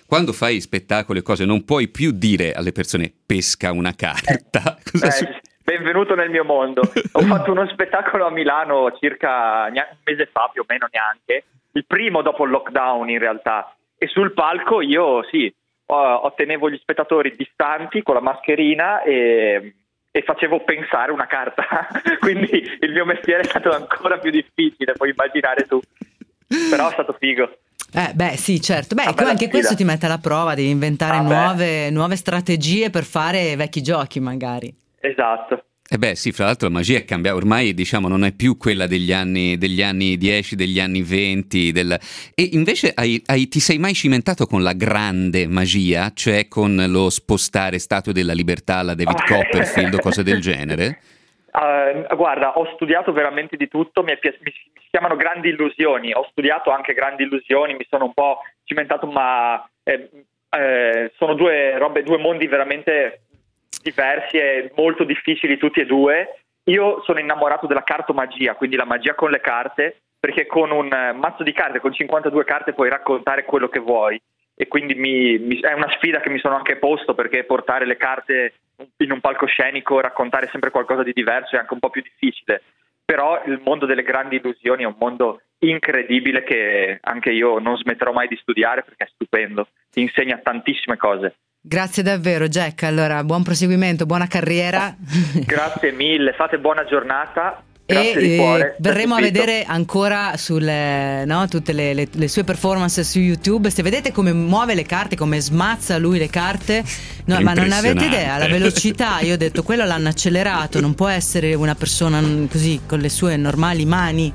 quando fai spettacoli e cose non puoi più dire alle persone pesca una carta. Eh, Cosa eh, su- benvenuto nel mio mondo. Ho fatto uno spettacolo a Milano circa un mese fa, più o meno neanche, il primo dopo il lockdown in realtà, e sul palco io sì, ho- ottenevo gli spettatori distanti con la mascherina e, e facevo pensare una carta, quindi il mio mestiere è stato ancora più difficile, puoi immaginare tu, però è stato figo. Eh, beh, sì, certo. Beh, Una bella anche sfida. questo ti mette alla prova, devi inventare Ah, beh. nuove, nuove strategie per fare vecchi giochi, magari. Esatto. Eh beh sì, fra l'altro la magia è cambiata, ormai diciamo non è più quella degli anni, degli anni dieci, degli anni venti, del... e invece hai, hai- ti sei mai cimentato con la grande magia, cioè con lo spostare Statue della Libertà alla David Ah. Copperfield o cose del genere? Uh, guarda, ho studiato veramente di tutto, mi, è pi- mi si mi si chiamano grandi illusioni, ho studiato anche grandi illusioni, mi sono un po' cimentato, ma eh, eh, sono due robe, due mondi veramente diversi e molto difficili tutti e due. Io sono innamorato della cartomagia, quindi la magia con le carte, perché con un eh, mazzo di carte, con cinquantadue carte puoi raccontare quello che vuoi, e quindi mi, mi- è una sfida che mi sono anche posto, perché portare le carte in un palcoscenico, raccontare sempre qualcosa di diverso è anche un po' più difficile, però il mondo delle grandi illusioni è un mondo incredibile che anche io non smetterò mai di studiare, perché è stupendo, ti insegna tantissime cose. Grazie davvero, Jack. Allora, buon proseguimento, buona carriera. Grazie mille, fate buona giornata. E Grazie di eh, cuore. verremo a Ti invito. vedere ancora sulle, no, tutte le, le- le sue performance su YouTube. Se vedete come muove le carte, come smazza lui le carte, no, È ma non avete impressionante. idea, la velocità. Io ho detto, quello l'hanno accelerato, non può essere una persona mm, così con le sue normali mani.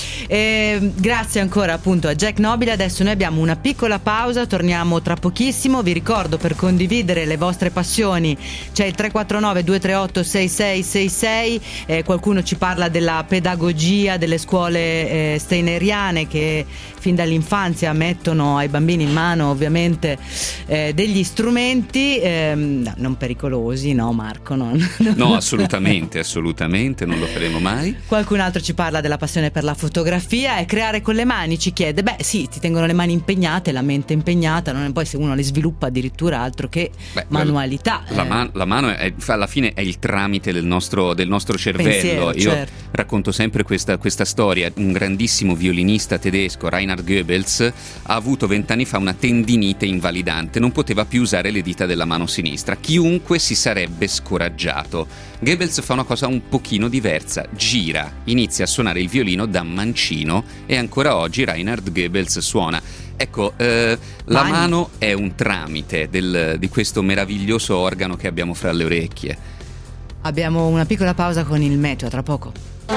E, grazie ancora appunto a Jack Nobile. Adesso noi abbiamo una piccola pausa, torniamo tra pochissimo. Vi ricordo, per condividere le vostre passioni c'è il tre quattro nove due tre otto sei sei sei sei. Eh, qualcuno ci parla della pedagogia delle scuole eh, steineriane, che fin dall'infanzia mettono ai bambini in mano ovviamente eh, degli strumenti ehm, no, non pericolosi, no Marco? No, No, assolutamente, assolutamente, non lo faremo mai. Qualcun altro ci parla della passione per la fotografia e creare con le mani. Ci chiede, beh sì, ti tengono le mani impegnate, la mente impegnata, non è, poi se uno le sviluppa addirittura altro che Beh, manualità. La, eh. man- la mano è, alla fine è il tramite del nostro, del nostro cervello. Pensiero, Io certo. racconto sempre questa, questa storia. Un grandissimo violinista tedesco, Reinhard Goebbels, ha avuto vent'anni fa una tendinite invalidante, non poteva più usare le dita della mano sinistra. Chiunque si sarebbe scoraggiato. Goebbels fa una cosa un pochino diversa, gira, inizia a suonare il violino da mancino e ancora oggi Reinhard Goebbels suona. Ecco, eh, la Mani. mano è un tramite del- di questo meraviglioso organo che abbiamo fra le orecchie. Abbiamo una piccola pausa con il meteo, tra poco.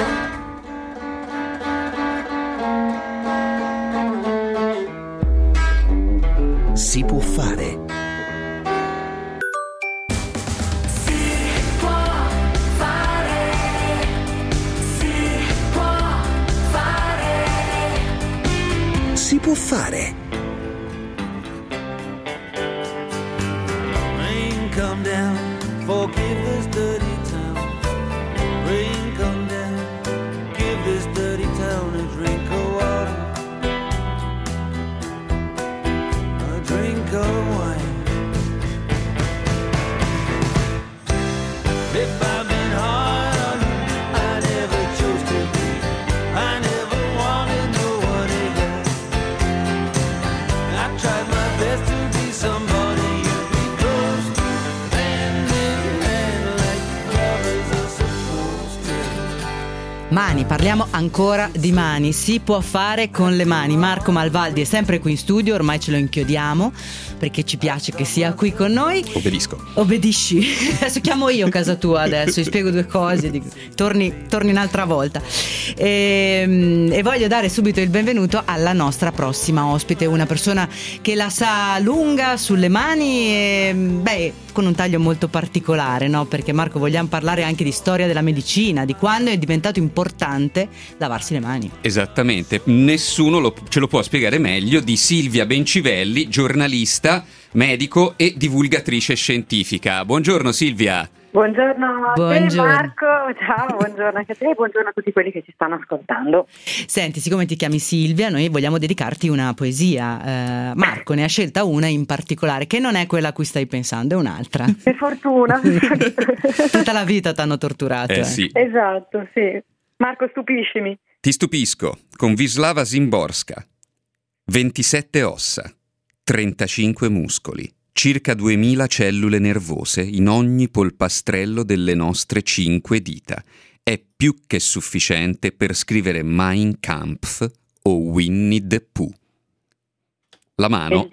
Si può fare. Si può fare. Rain come down, forgive this dirty town. Rain come down, give this dirty town a drink of water, a drink of wine. If I've been hard on you, I never chose to be. I never wanted no one else. I tried my best to be somebody you'd be close to, hand in hand like lovers are supposed to. Mani, parliamo ancora di mani. Si può fare con le mani. Marco Malvaldi è sempre qui in studio, ormai ce lo inchiodiamo perché ci piace che sia qui con noi. Obbedisco. Obbedisci. Adesso chiamo io a casa tua, adesso vi spiego due cose, dico, torni, torni un'altra volta. E, e voglio dare subito il benvenuto alla nostra prossima ospite, una persona che la sa lunga sulle mani e, beh, con un taglio molto particolare, no? Perché Marco, vogliamo parlare anche di storia della medicina, di quando è diventato importante lavarsi le mani. Esattamente, nessuno lo- ce lo può spiegare meglio di Silvia Bencivelli, giornalista, medico e divulgatrice scientifica. Buongiorno Silvia. Buongiorno a Buongiorno. te Marco, ciao, buongiorno anche a te e buongiorno a tutti quelli che ci stanno ascoltando. Senti, siccome ti chiami Silvia, noi vogliamo dedicarti una poesia. Eh, Marco ne ha scelta una in particolare, che non è quella a cui stai pensando, è un'altra. Per fortuna. Tutta la vita t'hanno torturato. Eh eh. sì. Esatto, sì. Marco, stupiscimi. Ti stupisco con Wisława Szymborska. ventisette ossa, trentacinque muscoli, circa duemila cellule nervose in ogni polpastrello delle nostre cinque dita. È più che sufficiente per scrivere Mein Kampf o Winnie the Pooh. La mano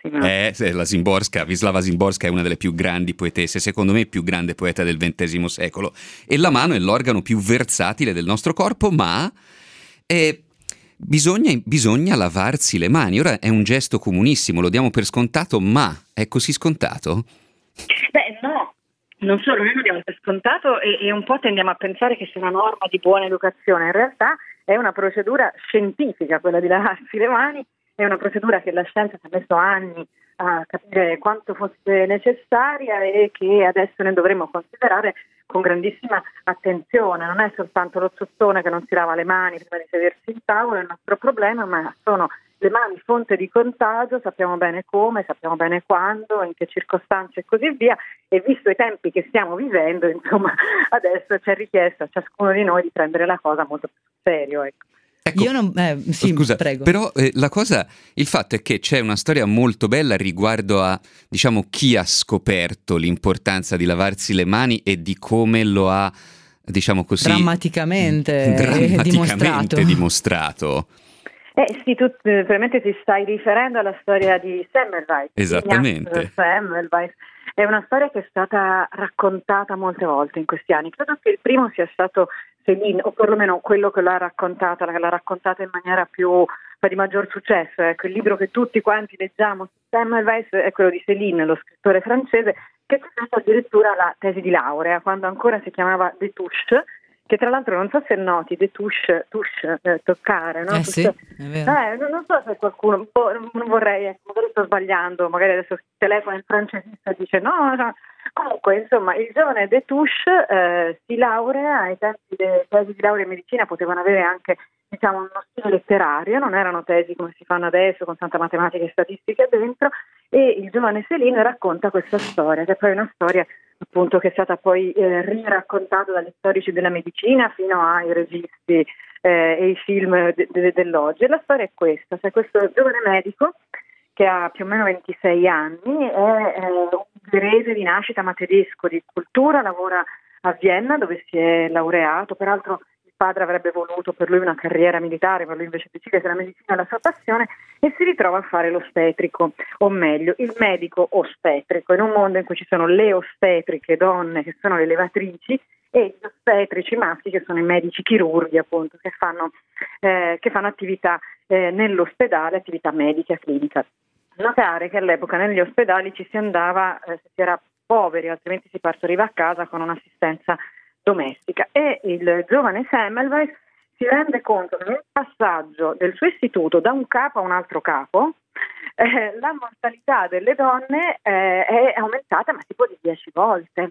è la Szymborska, Wisława Szymborska è una delle più grandi poetesse, secondo me il più grande poeta del ventesimo secolo, e la mano è l'organo più versatile del nostro corpo, ma è... Bisogna, bisogna lavarsi le mani. Ora è un gesto comunissimo, lo diamo per scontato, ma è così scontato? Beh, no, non solo, noi lo diamo per scontato e, e un po' tendiamo a pensare che sia una norma di buona educazione. In realtà è una procedura scientifica quella di lavarsi le mani, è una procedura che la scienza ci ha messo anni a capire quanto fosse necessaria e che adesso ne dovremmo considerare con grandissima attenzione. Non è soltanto lo zozzone che non si lava le mani prima di sedersi in tavola il nostro problema, ma sono le mani fonte di contagio, sappiamo bene come, sappiamo bene quando, in che circostanze e così via, e visto i tempi che stiamo vivendo, insomma, adesso c'è richiesto a ciascuno di noi di prendere la cosa molto più serio, ecco. Ecco, Io non, eh, sì, scusa, prego. però eh, la cosa, il fatto è che c'è una storia molto bella riguardo a, diciamo, chi ha scoperto l'importanza di lavarsi le mani e di come lo ha, diciamo così, drammaticamente, drammaticamente dimostrato. dimostrato. Eh sì, tu eh, probabilmente ti stai riferendo alla storia di Semmelweis. Esattamente. Ignaz Semmelweis. È una storia che è stata raccontata molte volte in questi anni. Credo che il primo sia stato Céline, o perlomeno quello che l'ha raccontata, l'ha raccontata in maniera più di maggior successo. Ecco, il libro che tutti quanti leggiamo su Semmelweis è quello di Céline, lo scrittore francese, che ha scritto addirittura la tesi di laurea, quando ancora si chiamava Destouches, che tra l'altro non so se noti, Destouches, touche, eh, toccare, no? Eh sì, è vero. Eh, non so se qualcuno, boh, non vorrei, ecco, magari sto sbagliando, magari adesso telefona il francesista e dice no, no. Comunque, insomma, il giovane Destouches eh, si laurea, ai tempi delle tesi di laurea in medicina potevano avere anche, diciamo, uno stile letterario, non erano tesi come si fanno adesso con tanta matematica e statistica dentro, e il giovane Céline racconta questa storia, che è poi una storia appunto che è stata poi eh, riraccontata dagli storici della medicina fino ai registi eh, e i film de- de- dell'oggi. E la storia è questa: c'è questo giovane medico che ha più o meno ventisei anni, è, è un ungherese di nascita ma tedesco di cultura, lavora a Vienna dove si è laureato, peraltro il padre avrebbe voluto per lui una carriera militare, per lui invece decide che la medicina è la sua passione e si ritrova a fare l'ostetrico, o meglio il medico ostetrico, in un mondo in cui ci sono le ostetriche donne che sono le levatrici e gli ostetrici maschi che sono i medici chirurghi, appunto, che fanno, eh, che fanno attività eh, nell'ospedale, attività medica clinica. Notare che all'epoca negli ospedali ci si andava, eh, se si era poveri, altrimenti si partoriva a casa con un'assistenza domestica, e il giovane Semmelweis si rende conto che nel passaggio del suo istituto da un capo a un altro capo eh, la mortalità delle donne eh, è aumentata ma tipo di dieci volte.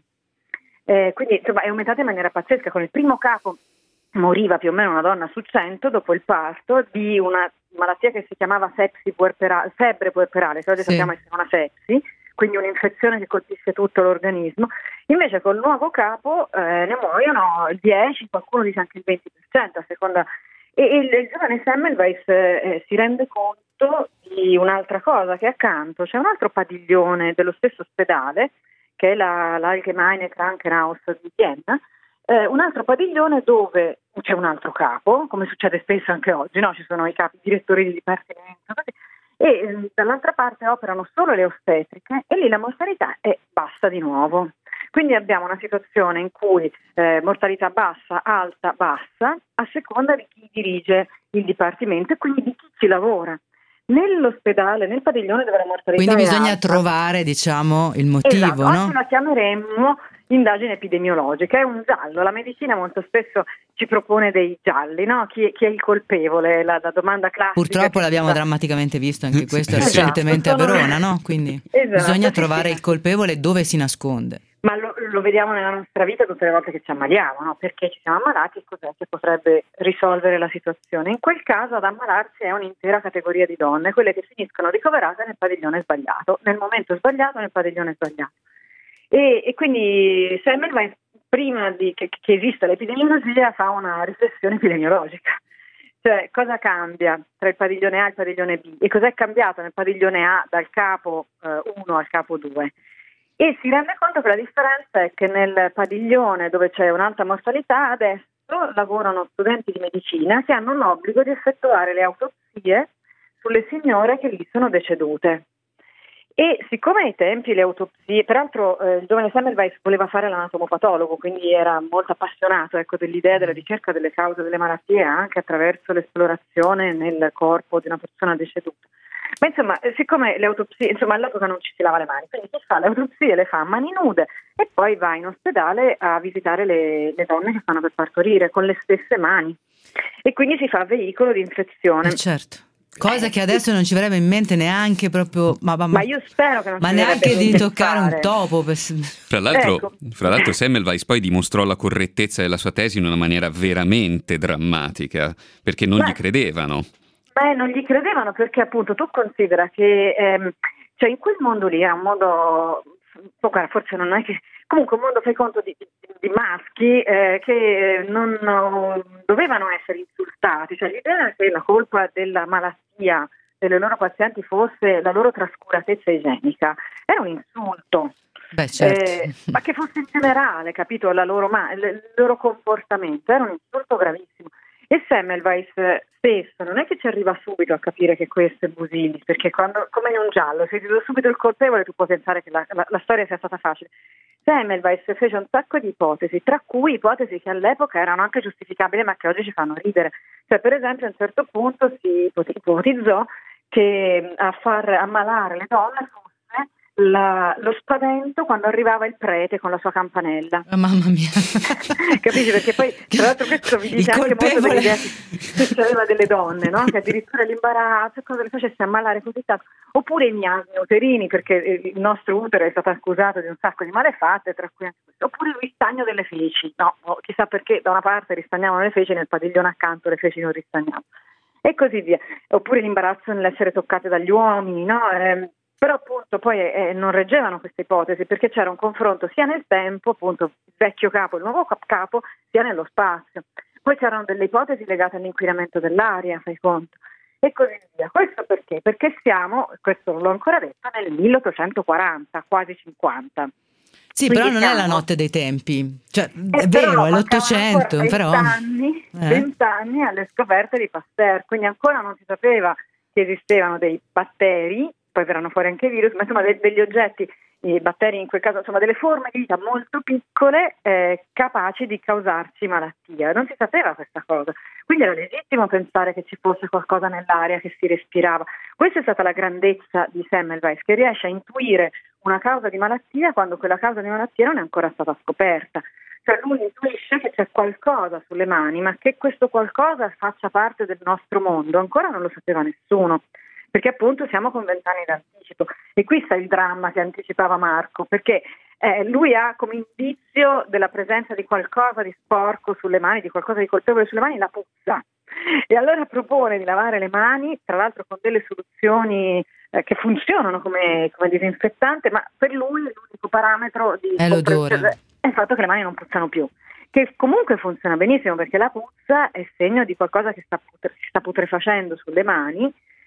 Eh, quindi insomma è aumentata in maniera pazzesca. Con il primo capo moriva più o meno una donna su cento dopo il parto di una malattia che si chiamava sepsi puerperale, febbre puerperale, che oggi Sì. sappiamo essere una sepsi, quindi un'infezione che colpisce tutto l'organismo. Invece col nuovo capo eh, ne muoiono dieci, qualcuno dice anche il venti per cento a seconda. E, e il, il giovane Semmelweis eh, si rende conto di un'altra cosa, che accanto c'è un altro padiglione dello stesso ospedale, che è la, l'Allgemeine Krankenhaus di Vienna, eh, un altro padiglione dove c'è un altro capo, come succede spesso anche oggi, no? Ci sono i capi direttori di dipartimento, così. E eh, dall'altra parte operano solo le ostetriche e lì la mortalità è bassa di nuovo. Quindi abbiamo una situazione in cui eh, mortalità bassa, alta, bassa, a seconda di chi dirige il dipartimento e quindi di chi ci lavora. Nell'ospedale, nel padiglione dove la mortalità Quindi è bisogna alta, trovare, diciamo, il motivo, esatto, no? oggi la chiameremmo indagine epidemiologica, è un giallo. La medicina molto spesso ci propone dei gialli, no? Chi è, chi è il colpevole? La, la domanda classica. Purtroppo che l'abbiamo si fa. drammaticamente visto anche questo Esatto, recentemente a sono- Verona, no? Quindi Esatto, bisogna sì, trovare sì. il colpevole dove si nasconde. Ma lo, lo vediamo nella nostra vita tutte le volte che ci ammaliamo, no? Perché ci siamo ammalati e cos'è che potrebbe risolvere la situazione? In quel caso ad ammalarsi è un'intera categoria di donne, quelle che finiscono ricoverate nel padiglione sbagliato, nel momento sbagliato, nel padiglione sbagliato. E, e quindi Semmelweis, prima di che, che esista l'epidemiologia, fa una riflessione epidemiologica. Cioè, cosa cambia tra il padiglione A e il padiglione B? E cos'è cambiato nel padiglione A dal capo uno eh, al capo due? E si rende conto che la differenza è che nel padiglione dove c'è un'alta mortalità adesso lavorano studenti di medicina che hanno l'obbligo di effettuare le autopsie sulle signore che lì sono decedute. E siccome ai tempi le autopsie, peraltro eh, il giovane Semmelweis voleva fare l'anatomopatologo, quindi era molto appassionato, ecco, dell'idea della ricerca delle cause delle malattie anche attraverso l'esplorazione nel corpo di una persona deceduta. Ma insomma, siccome le autopsie, insomma all'epoca non ci si lava le mani, quindi chi fa le autopsie le fa a mani nude e poi va in ospedale a visitare le, le donne che stanno per partorire con le stesse mani. E quindi si fa veicolo di infezione. Eh certo. Cosa che adesso non ci verrebbe in mente neanche proprio, ma, ma, ma io spero che non ma ci neanche di toccare un fare. topo. Per... Fra l'altro, ecco. fra l'altro Semmelweis poi dimostrò la correttezza della sua tesi in una maniera veramente drammatica, perché non Beh, gli credevano. Beh, non gli credevano perché appunto tu considera che ehm, cioè in quel mondo lì era un mondo, forse non è che, comunque un mondo, fai conto, di, di, di maschi eh, che non no, dovevano essere insultati, cioè l'idea che la colpa della malattia delle loro pazienti fosse la loro trascuratezza igienica era un insulto. Beh, certo. eh, ma che fosse in generale, capito, la loro, ma, il loro comportamento era un insulto gravissimo. E Semmelweis stesso non è che ci arriva subito a capire che questo è Busillis, perché quando, come in un giallo, se ti do subito il colpevole tu puoi pensare che la, la, la storia sia stata facile. Semmelweis fece un sacco di ipotesi, tra cui ipotesi che all'epoca erano anche giustificabili ma che oggi ci fanno ridere. Cioè, per esempio, a un certo punto si ipotizzò che a far ammalare le donne fosse La, lo spavento quando arrivava il prete con la sua campanella. Oh, mamma mia. Capisci? Perché poi tra l'altro questo vi dice anche molto dell'idea che c'aveva delle donne, no? Che addirittura l'imbarazzo e cosa le facesse ammalare così tanto. Oppure i miasmi uterini, perché il nostro utero è stato accusato di un sacco di malefatte, tra cui anche questo. Oppure il ristagno delle feci, no? Chissà perché da una parte ristagnavano le feci, nel padiglione accanto le feci non ristagnavano. E così via. Oppure l'imbarazzo nell'essere toccate dagli uomini, no? Eh, Però appunto poi eh, non reggevano queste ipotesi perché c'era un confronto sia nel tempo, appunto il vecchio capo, il nuovo capo, sia nello spazio. Poi c'erano delle ipotesi legate all'inquinamento dell'aria, fai conto, e così via. Questo perché? Perché siamo, questo non l'ho ancora detto, nel milleottocentoquaranta, quasi cinquanta. Sì, Quindi però non siamo... è la notte dei tempi, cioè eh, è vero, però è l'Ottocento, però... vent'anni, eh. vent'anni alle scoperte di Pasteur, quindi ancora non si sapeva che esistevano dei batteri, poi verranno fuori anche i virus, ma insomma de- degli oggetti, i batteri in quel caso, insomma delle forme di vita molto piccole eh, capaci di causarci malattia. Non si sapeva questa cosa, quindi era legittimo pensare che ci fosse qualcosa nell'aria che si respirava. Questa è stata la grandezza di Semmelweis, che riesce a intuire una causa di malattia quando quella causa di malattia non è ancora stata scoperta. Cioè lui intuisce che c'è qualcosa sulle mani, ma che questo qualcosa faccia parte del nostro mondo ancora non lo sapeva nessuno. Perché appunto siamo con vent'anni d'anticipo e qui sta il dramma che anticipava Marco, perché eh, lui ha come indizio della presenza di qualcosa di sporco sulle mani, di qualcosa di colpevole sulle mani, la puzza, e allora propone di lavare le mani, tra l'altro con delle soluzioni eh, che funzionano come, come disinfettante, ma per lui l'unico parametro di è l'odore, è il fatto che le mani non puzzano più, che comunque funziona benissimo perché la puzza è segno di qualcosa che sta putre- si sta putrefacendo sulle mani.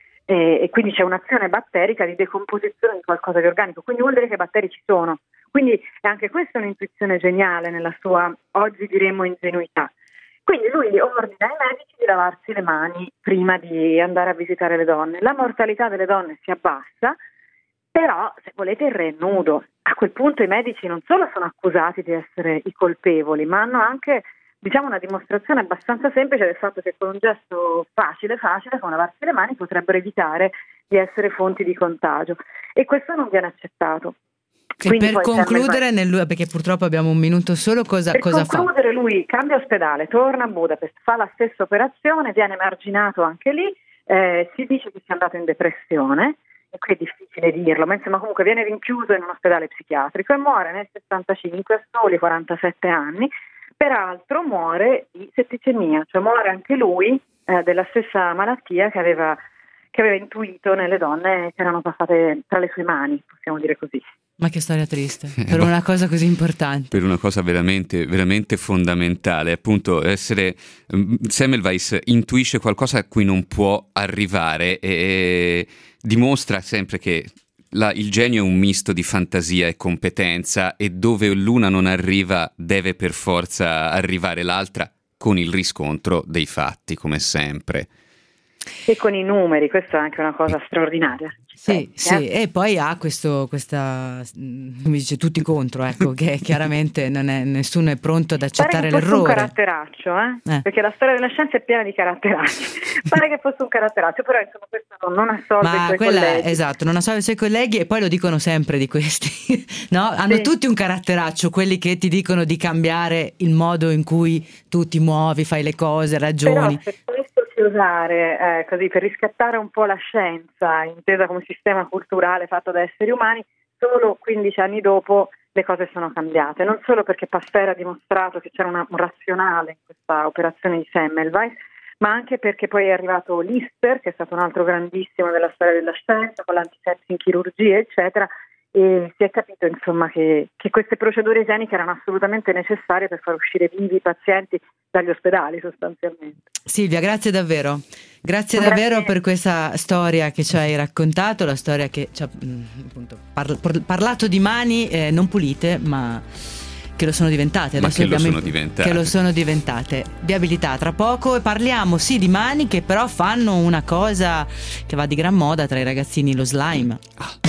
E, e quindi c'è un'azione batterica di decomposizione di qualcosa di organico, quindi vuol dire che i batteri ci sono, quindi è anche questa un'intuizione geniale nella sua, oggi diremmo, ingenuità. Quindi lui ordina ai medici di lavarsi le mani prima di andare a visitare le donne. La mortalità delle donne si abbassa, però se volete il re è nudo. A quel punto i medici non solo sono accusati di essere i colpevoli, ma hanno anche, diciamo, una dimostrazione abbastanza semplice del fatto che con un gesto facile, facile, come lavarsi le mani, potrebbero evitare di essere fonti di contagio. E questo non viene accettato. E Quindi per concludere, nel, perché purtroppo abbiamo un minuto solo, cosa, per cosa fa? Per concludere lui cambia ospedale, torna a Budapest, fa la stessa operazione, viene emarginato anche lì, eh, si dice che sia andato in depressione, e qui è difficile dirlo, ma insomma comunque viene rinchiuso in un ospedale psichiatrico e muore nel sessantacinque a soli quarantasette anni, peraltro muore di setticemia, cioè muore anche lui eh, della stessa malattia che aveva, che aveva intuito nelle donne che erano passate tra le sue mani, possiamo dire così. Ma che storia triste, per una cosa così importante. Per una cosa veramente, veramente fondamentale, appunto essere Semmelweis intuisce qualcosa a cui non può arrivare e dimostra sempre che la, il genio è un misto di fantasia e competenza e dove l'una non arriva deve per forza arrivare l'altra con il riscontro dei fatti, come sempre. E con i numeri, questa è anche una cosa straordinaria. Sì, eh? sì, e poi ha questo, questa, come dice, tutti contro, ecco, che chiaramente non è, nessuno è pronto ad accettare Pare che fosse l'errore. un caratteraccio, eh? Eh. Perché la storia della scienza è piena di caratteracci. Pare che fosse un caratteraccio, però insomma questo non assolve i Ma suoi quella, colleghi. esatto, non assolve i suoi colleghi e poi lo dicono sempre di questi, no? Hanno Sì. tutti un caratteraccio, quelli che ti dicono di cambiare il modo in cui tu ti muovi, fai le cose, ragioni. Però se questo si usare eh, così per riscattare un po' la scienza, intesa come sistema culturale fatto da esseri umani, solo quindici anni dopo le cose sono cambiate, non solo perché Pasteur ha dimostrato che c'era una, un razionale in questa operazione di Semmelweis, ma anche perché poi è arrivato Lister, che è stato un altro grandissimo della storia della scienza, con l'antisepsi in chirurgia, eccetera, e si è capito insomma che, che queste procedure igieniche erano assolutamente necessarie per far uscire vivi i pazienti dagli ospedali sostanzialmente. Silvia, grazie davvero. Grazie, Grazie. davvero per questa storia che ci hai raccontato, la storia che ci ha mh, appunto, par- par- parlato di mani eh, non pulite, ma che lo sono diventate. Ma Adesso che lo abbiamo sono imp- diventate. Che lo sono diventate. Viabilità tra poco e parliamo sì di mani che però fanno una cosa che va di gran moda tra i ragazzini, lo slime. Ah.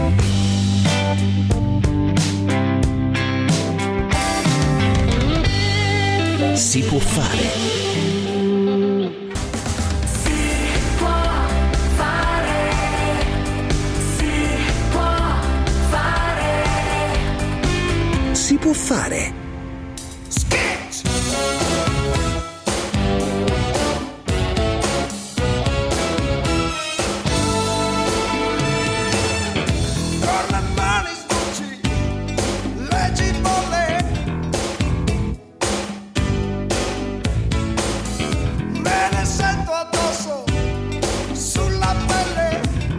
Si può fare. Si può fare. Con le mani sporci, leggi bolle, me ne sento addosso sulla pelle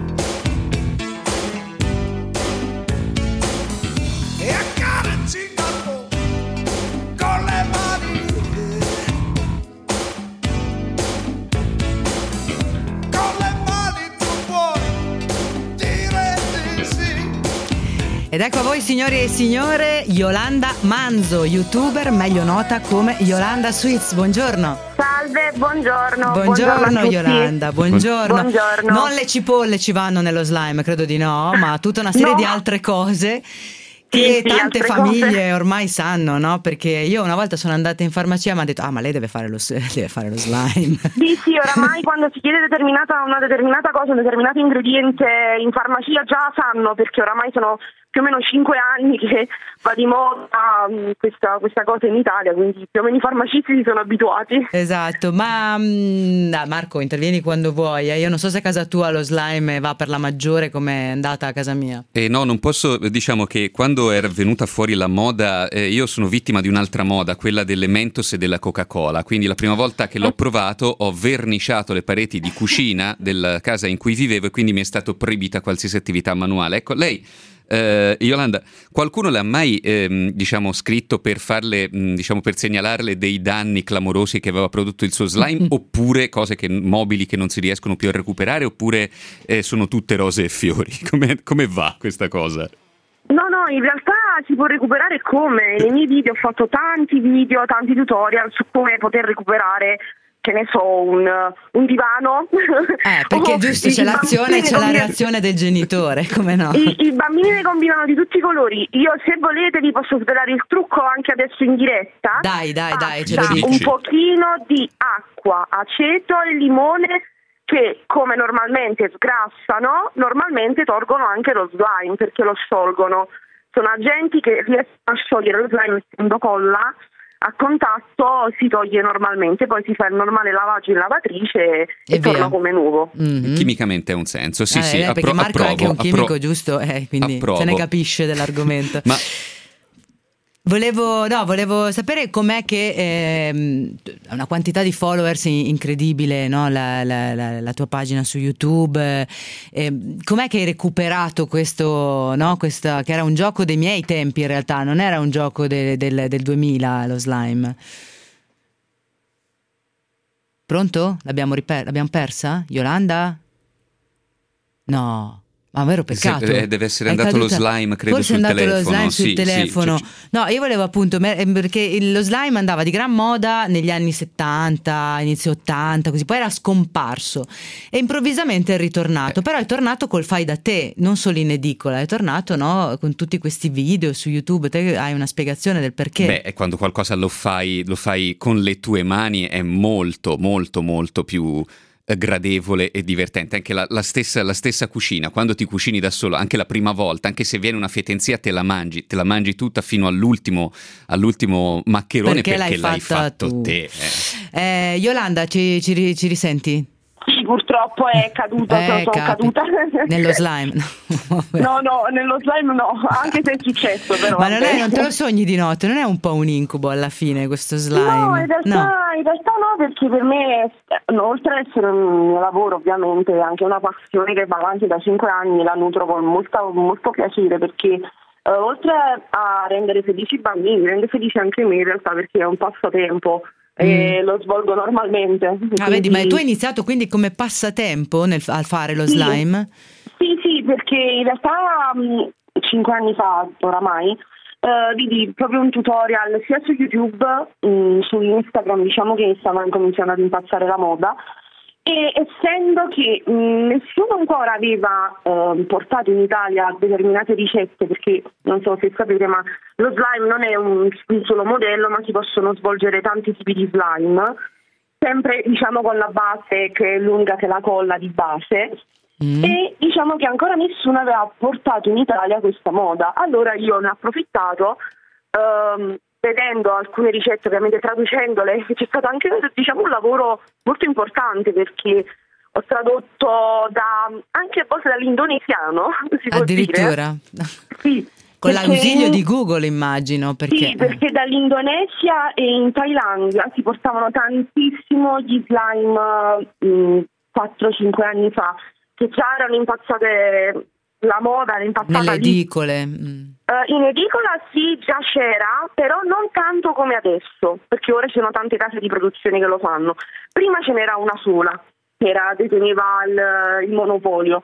e accarezzi il corpo con le mani, con le mani tu puoi dire di sì. Ed ecco a voi signori e signore Yolanda Manzo, youtuber meglio nota come Yolanda Sweets. Buongiorno. Salve, buongiorno. Buongiorno a tutti. Yolanda, buongiorno. Buongiorno. Non le cipolle ci vanno nello slime, credo di no, ma tutta una serie No. di altre cose che Sì, sì, tante altre famiglie cose. ormai sanno, no? Perché io una volta sono andata in farmacia e mi hanno detto "Ah, ma lei deve fare lo, deve fare lo slime". Sì, sì, oramai quando si chiede determinata, una determinata cosa, un determinato ingrediente in farmacia già sanno, perché oramai sono più o meno cinque anni che va di moda um, questa, questa cosa in Italia, quindi più o meno i farmacisti si sono abituati. Esatto, ma mm, ah, Marco, intervieni quando vuoi. eh. Io non so se a casa tua lo slime va per la maggiore come è andata a casa mia. E no, non posso, diciamo che quando era venuta fuori la moda, eh, io sono vittima di un'altra moda, quella delle Mentos e della Coca-Cola, quindi la prima volta che l'ho provato ho verniciato le pareti di cucina della casa in cui vivevo e quindi mi è stato proibita qualsiasi attività manuale. Ecco, lei... Uh, Yolanda, qualcuno le ha mai ehm, diciamo scritto per farle mh, diciamo per segnalarle dei danni clamorosi che aveva prodotto il suo slime oppure cose che, mobili che non si riescono più a recuperare oppure eh, sono tutte rose e fiori? Come, come va questa cosa? No, no, in realtà si può recuperare come? Nei miei video ho fatto tanti video, tanti tutorial su come poter recuperare, che ne so, un, un divano. Eh, perché O giusto, i- c'è i l'azione e bambini c'è la combinano- reazione del genitore, come no? I, I bambini ne combinano di tutti i colori. Io, se volete, vi posso svelare il trucco anche adesso in diretta. Dai, dai, dai, ce lo Basta dici. un pochino di acqua, aceto e limone, che come normalmente sgrassano, normalmente tolgono anche lo slime, perché lo sciolgono. Sono agenti che riescono a sciogliere lo slime mettendo colla, a contatto si toglie normalmente, poi si fa il normale lavaggio in lavatrice e, E e torna via. come nuovo. Mhm. Chimicamente ha un senso, sì, Eh, sì, eh, perché appro- Marco è anche un approvo, chimico, appro- giusto? Eh, quindi approvo. se ne capisce dell'argomento. Ma Volevo, no, volevo sapere com'è che ehm, una quantità di followers in- incredibile, no? la, la- la- la tua pagina su YouTube, eh, ehm, com'è che hai recuperato questo, no? Questa, che era un gioco dei miei tempi in realtà, non era un gioco de- del, del duemila lo slime. Pronto? L'abbiamo, riper- l'abbiamo persa? Yolanda? No. Ma vero peccato. Se- eh, deve essere È andato lo caduta. slime, credo, Forse sul è andato telefono. lo slime sul Sì, sì, telefono. cioè- No, io volevo appunto me- eh, perché il- lo slime andava di gran moda negli anni settanta, inizio ottanta, così poi era scomparso e improvvisamente è ritornato. Però è tornato col fai da te, non solo in edicola, è tornato, no, con tutti questi video su YouTube. Te hai una spiegazione del perché? Beh, quando qualcosa lo fai, lo fai con le tue mani è molto, molto, molto più eh, gradevole e divertente. Anche la, la stessa, la stessa cucina, quando ti cucini da solo, anche la prima volta, anche se viene una fetenzia, te la mangi, te la mangi tutta fino all'ultimo, all'ultimo maccherone Perché perché, l'hai l'hai fatta fatto tu. te. eh. Eh, Yolanda, ci, ci ri- ci risenti? Sì, purtroppo è caduta, Eh, sono, sono capi- caduta. Nello slime. No, no, nello slime no, anche se è successo però. Ma non, è, vabbè. non te lo sogni di notte, non è un po' un incubo alla fine questo slime? No, in realtà, No. in realtà no, perché per me, eh, no, oltre ad essere un mio lavoro ovviamente, è anche una passione che va avanti da cinque anni, la nutro con molta, molto piacere perché eh, oltre a rendere felici i bambini, rende felici anche me in realtà perché è un passatempo e lo svolgo normalmente. Ah, vedi, ma Quindi- tu hai iniziato quindi come passatempo nel, a fare lo Sì. slime? Sì, sì, perché in realtà mh, cinque anni fa oramai eh, vidi proprio un tutorial sia su YouTube, mh, su Instagram, diciamo che stava incominciando ad impazzare la moda e essendo che mh, nessuno ancora aveva eh, portato in Italia determinate ricette, perché non so se sapete ma lo slime non è un, un solo modello ma si possono svolgere tanti tipi di slime, sempre diciamo con la base che è l'unica che è la colla di base. E diciamo che ancora nessuno aveva portato in Italia questa moda. Allora io ne ho approfittato ehm, vedendo alcune ricette, ovviamente traducendole. C'è stato anche diciamo un lavoro molto importante perché ho tradotto da, anche a volte dall'indonesiano, si può Addirittura? dire. Sì. Con perché- l'ausilio di Google immagino, perché... Sì, perché dall'Indonesia e in Thailandia si portavano tantissimo gli slime mh, quattro cinque anni fa, che già erano impazzate, la moda era impazzata nelle lì. edicole. mm. Eh, in edicola sì, già c'era, però non tanto come adesso, perché ora ci sono tante case di produzione che lo fanno. Prima ce n'era una sola, che era, deteneva il, il monopolio.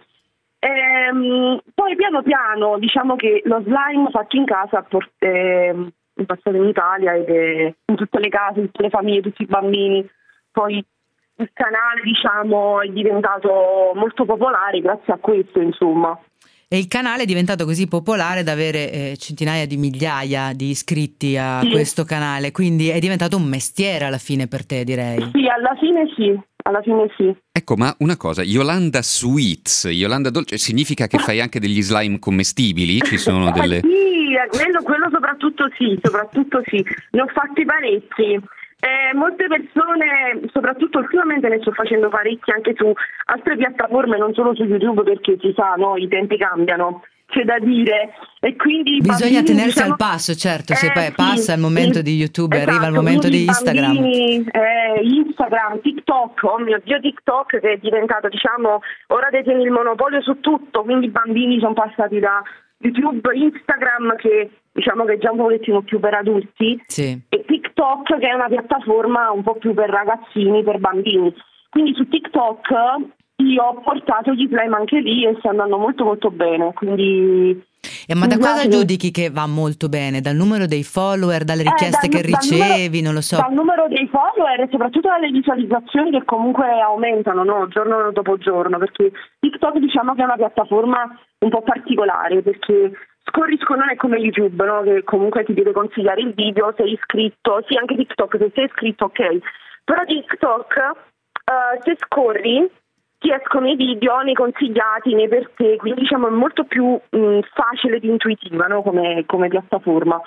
Ehm, poi piano piano diciamo che lo slime fatto in casa port- è passato in Italia ed è in tutte le case, tutte le famiglie, tutti i bambini. Poi il canale diciamo è diventato molto popolare grazie a questo, insomma. E il canale è diventato così popolare da avere eh, centinaia di migliaia di iscritti a Sì. questo canale, quindi è diventato un mestiere alla fine per te, direi. Sì, alla fine sì, alla fine sì. Ecco, ma una cosa, Yolanda Sweets, Yolanda Dolce, significa che fai anche degli slime commestibili? Ci sono delle... Sì, quello, quello soprattutto sì, soprattutto sì. Ne ho fatti parecchi. Eh, molte persone, soprattutto ultimamente ne sto facendo parecchi anche su altre piattaforme, non solo su YouTube perché si sa, no, i tempi cambiano, c'è da dire. E quindi i Bisogna bambini, tenersi diciamo- al passo, certo, se Eh, poi sì, passa il momento sì, di YouTube, esatto, arriva il momento quindi di i Instagram. bambini, eh, Instagram, TikTok, oh mio Dio, TikTok che è diventato, diciamo, ora detiene il monopolio su tutto, quindi i bambini sono passati da YouTube, Instagram che diciamo che è già un pochettino più per adulti, Sì. e TikTok che è una piattaforma un po' più per ragazzini, per bambini. Quindi su TikTok io ho portato gli slime anche lì e sta andando molto molto bene, quindi... Eh, ma da cosa Scusate. giudichi che va molto bene? Dal numero dei follower, dalle Eh, richieste dal- che dal ricevi, numero- non lo so. Dal numero dei follower e soprattutto dalle visualizzazioni che comunque aumentano, no? Giorno dopo giorno, perché TikTok diciamo che è una piattaforma un po' particolare, perché scorri scorri non è come YouTube, no? Che comunque ti deve consigliare il video, sei iscritto, sì anche TikTok, se sei iscritto ok, però TikTok eh, se scorri ti escono i video nei consigliati, nei per te, quindi diciamo è molto più mh, facile ed intuitiva, no? come, come piattaforma.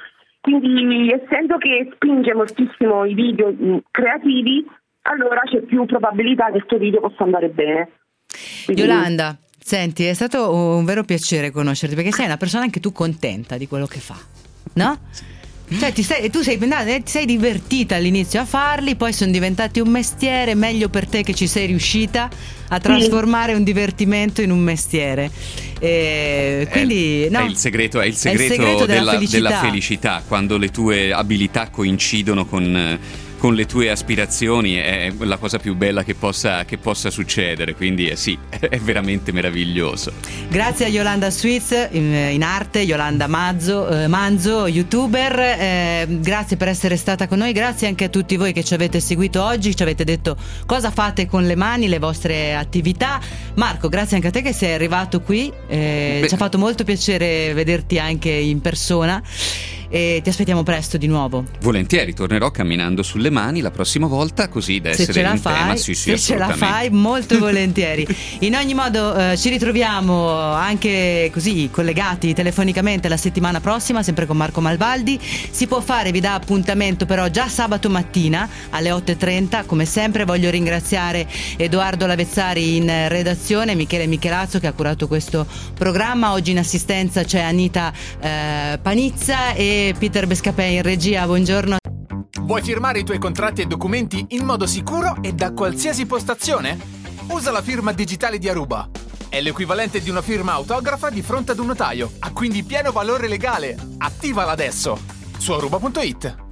Quindi essendo che spinge moltissimo i video mh, creativi, allora c'è più probabilità che questo video possa andare bene. Quindi... Yolanda, senti, è stato un vero piacere conoscerti, perché sei una persona anche tu contenta di quello che fa, no? Cioè ti sei, tu sei, ti sei divertita all'inizio a farli, poi sono diventati un mestiere. Meglio per te che ci sei riuscita a trasformare sì. un divertimento in un mestiere. E quindi, è, no, è il segreto, è il segreto, è il segreto della, della, felicità. della felicità, quando le tue abilità coincidono con, con le tue aspirazioni, è la cosa più bella che possa, che possa succedere. Quindi eh, sì, è veramente meraviglioso. Grazie a Yolanda Sweets in, in arte, Yolanda Mazzo, eh, Manzo, youtuber, eh, grazie per essere stata con noi, grazie anche a tutti voi che ci avete seguito oggi, ci avete detto cosa fate con le mani, le vostre attività. Marco, grazie anche a te che sei arrivato qui, eh, ci ha fatto molto piacere vederti anche in persona. E ti aspettiamo presto di nuovo. Volentieri, tornerò camminando sulle mani la prossima volta, così da essere in fai, tema. Sì, sì, se ce la fai, molto volentieri. In ogni modo eh, ci ritroviamo anche così collegati telefonicamente la settimana prossima, sempre con Marco Malvaldi. Si può fare, vi dà appuntamento però già sabato mattina alle otto e trenta. Come sempre voglio ringraziare Edoardo Lavezzari in redazione, Michele Michelazzo che ha curato questo programma. Oggi in assistenza c'è Anita eh, Panizza e Peter Bescapè in regia. Buongiorno. Vuoi firmare i tuoi contratti e documenti in modo sicuro e da qualsiasi postazione? Usa la firma digitale di Aruba. È l'equivalente di una firma autografa di fronte ad un notaio. Ha quindi pieno valore legale. Attivala adesso su aruba punto it.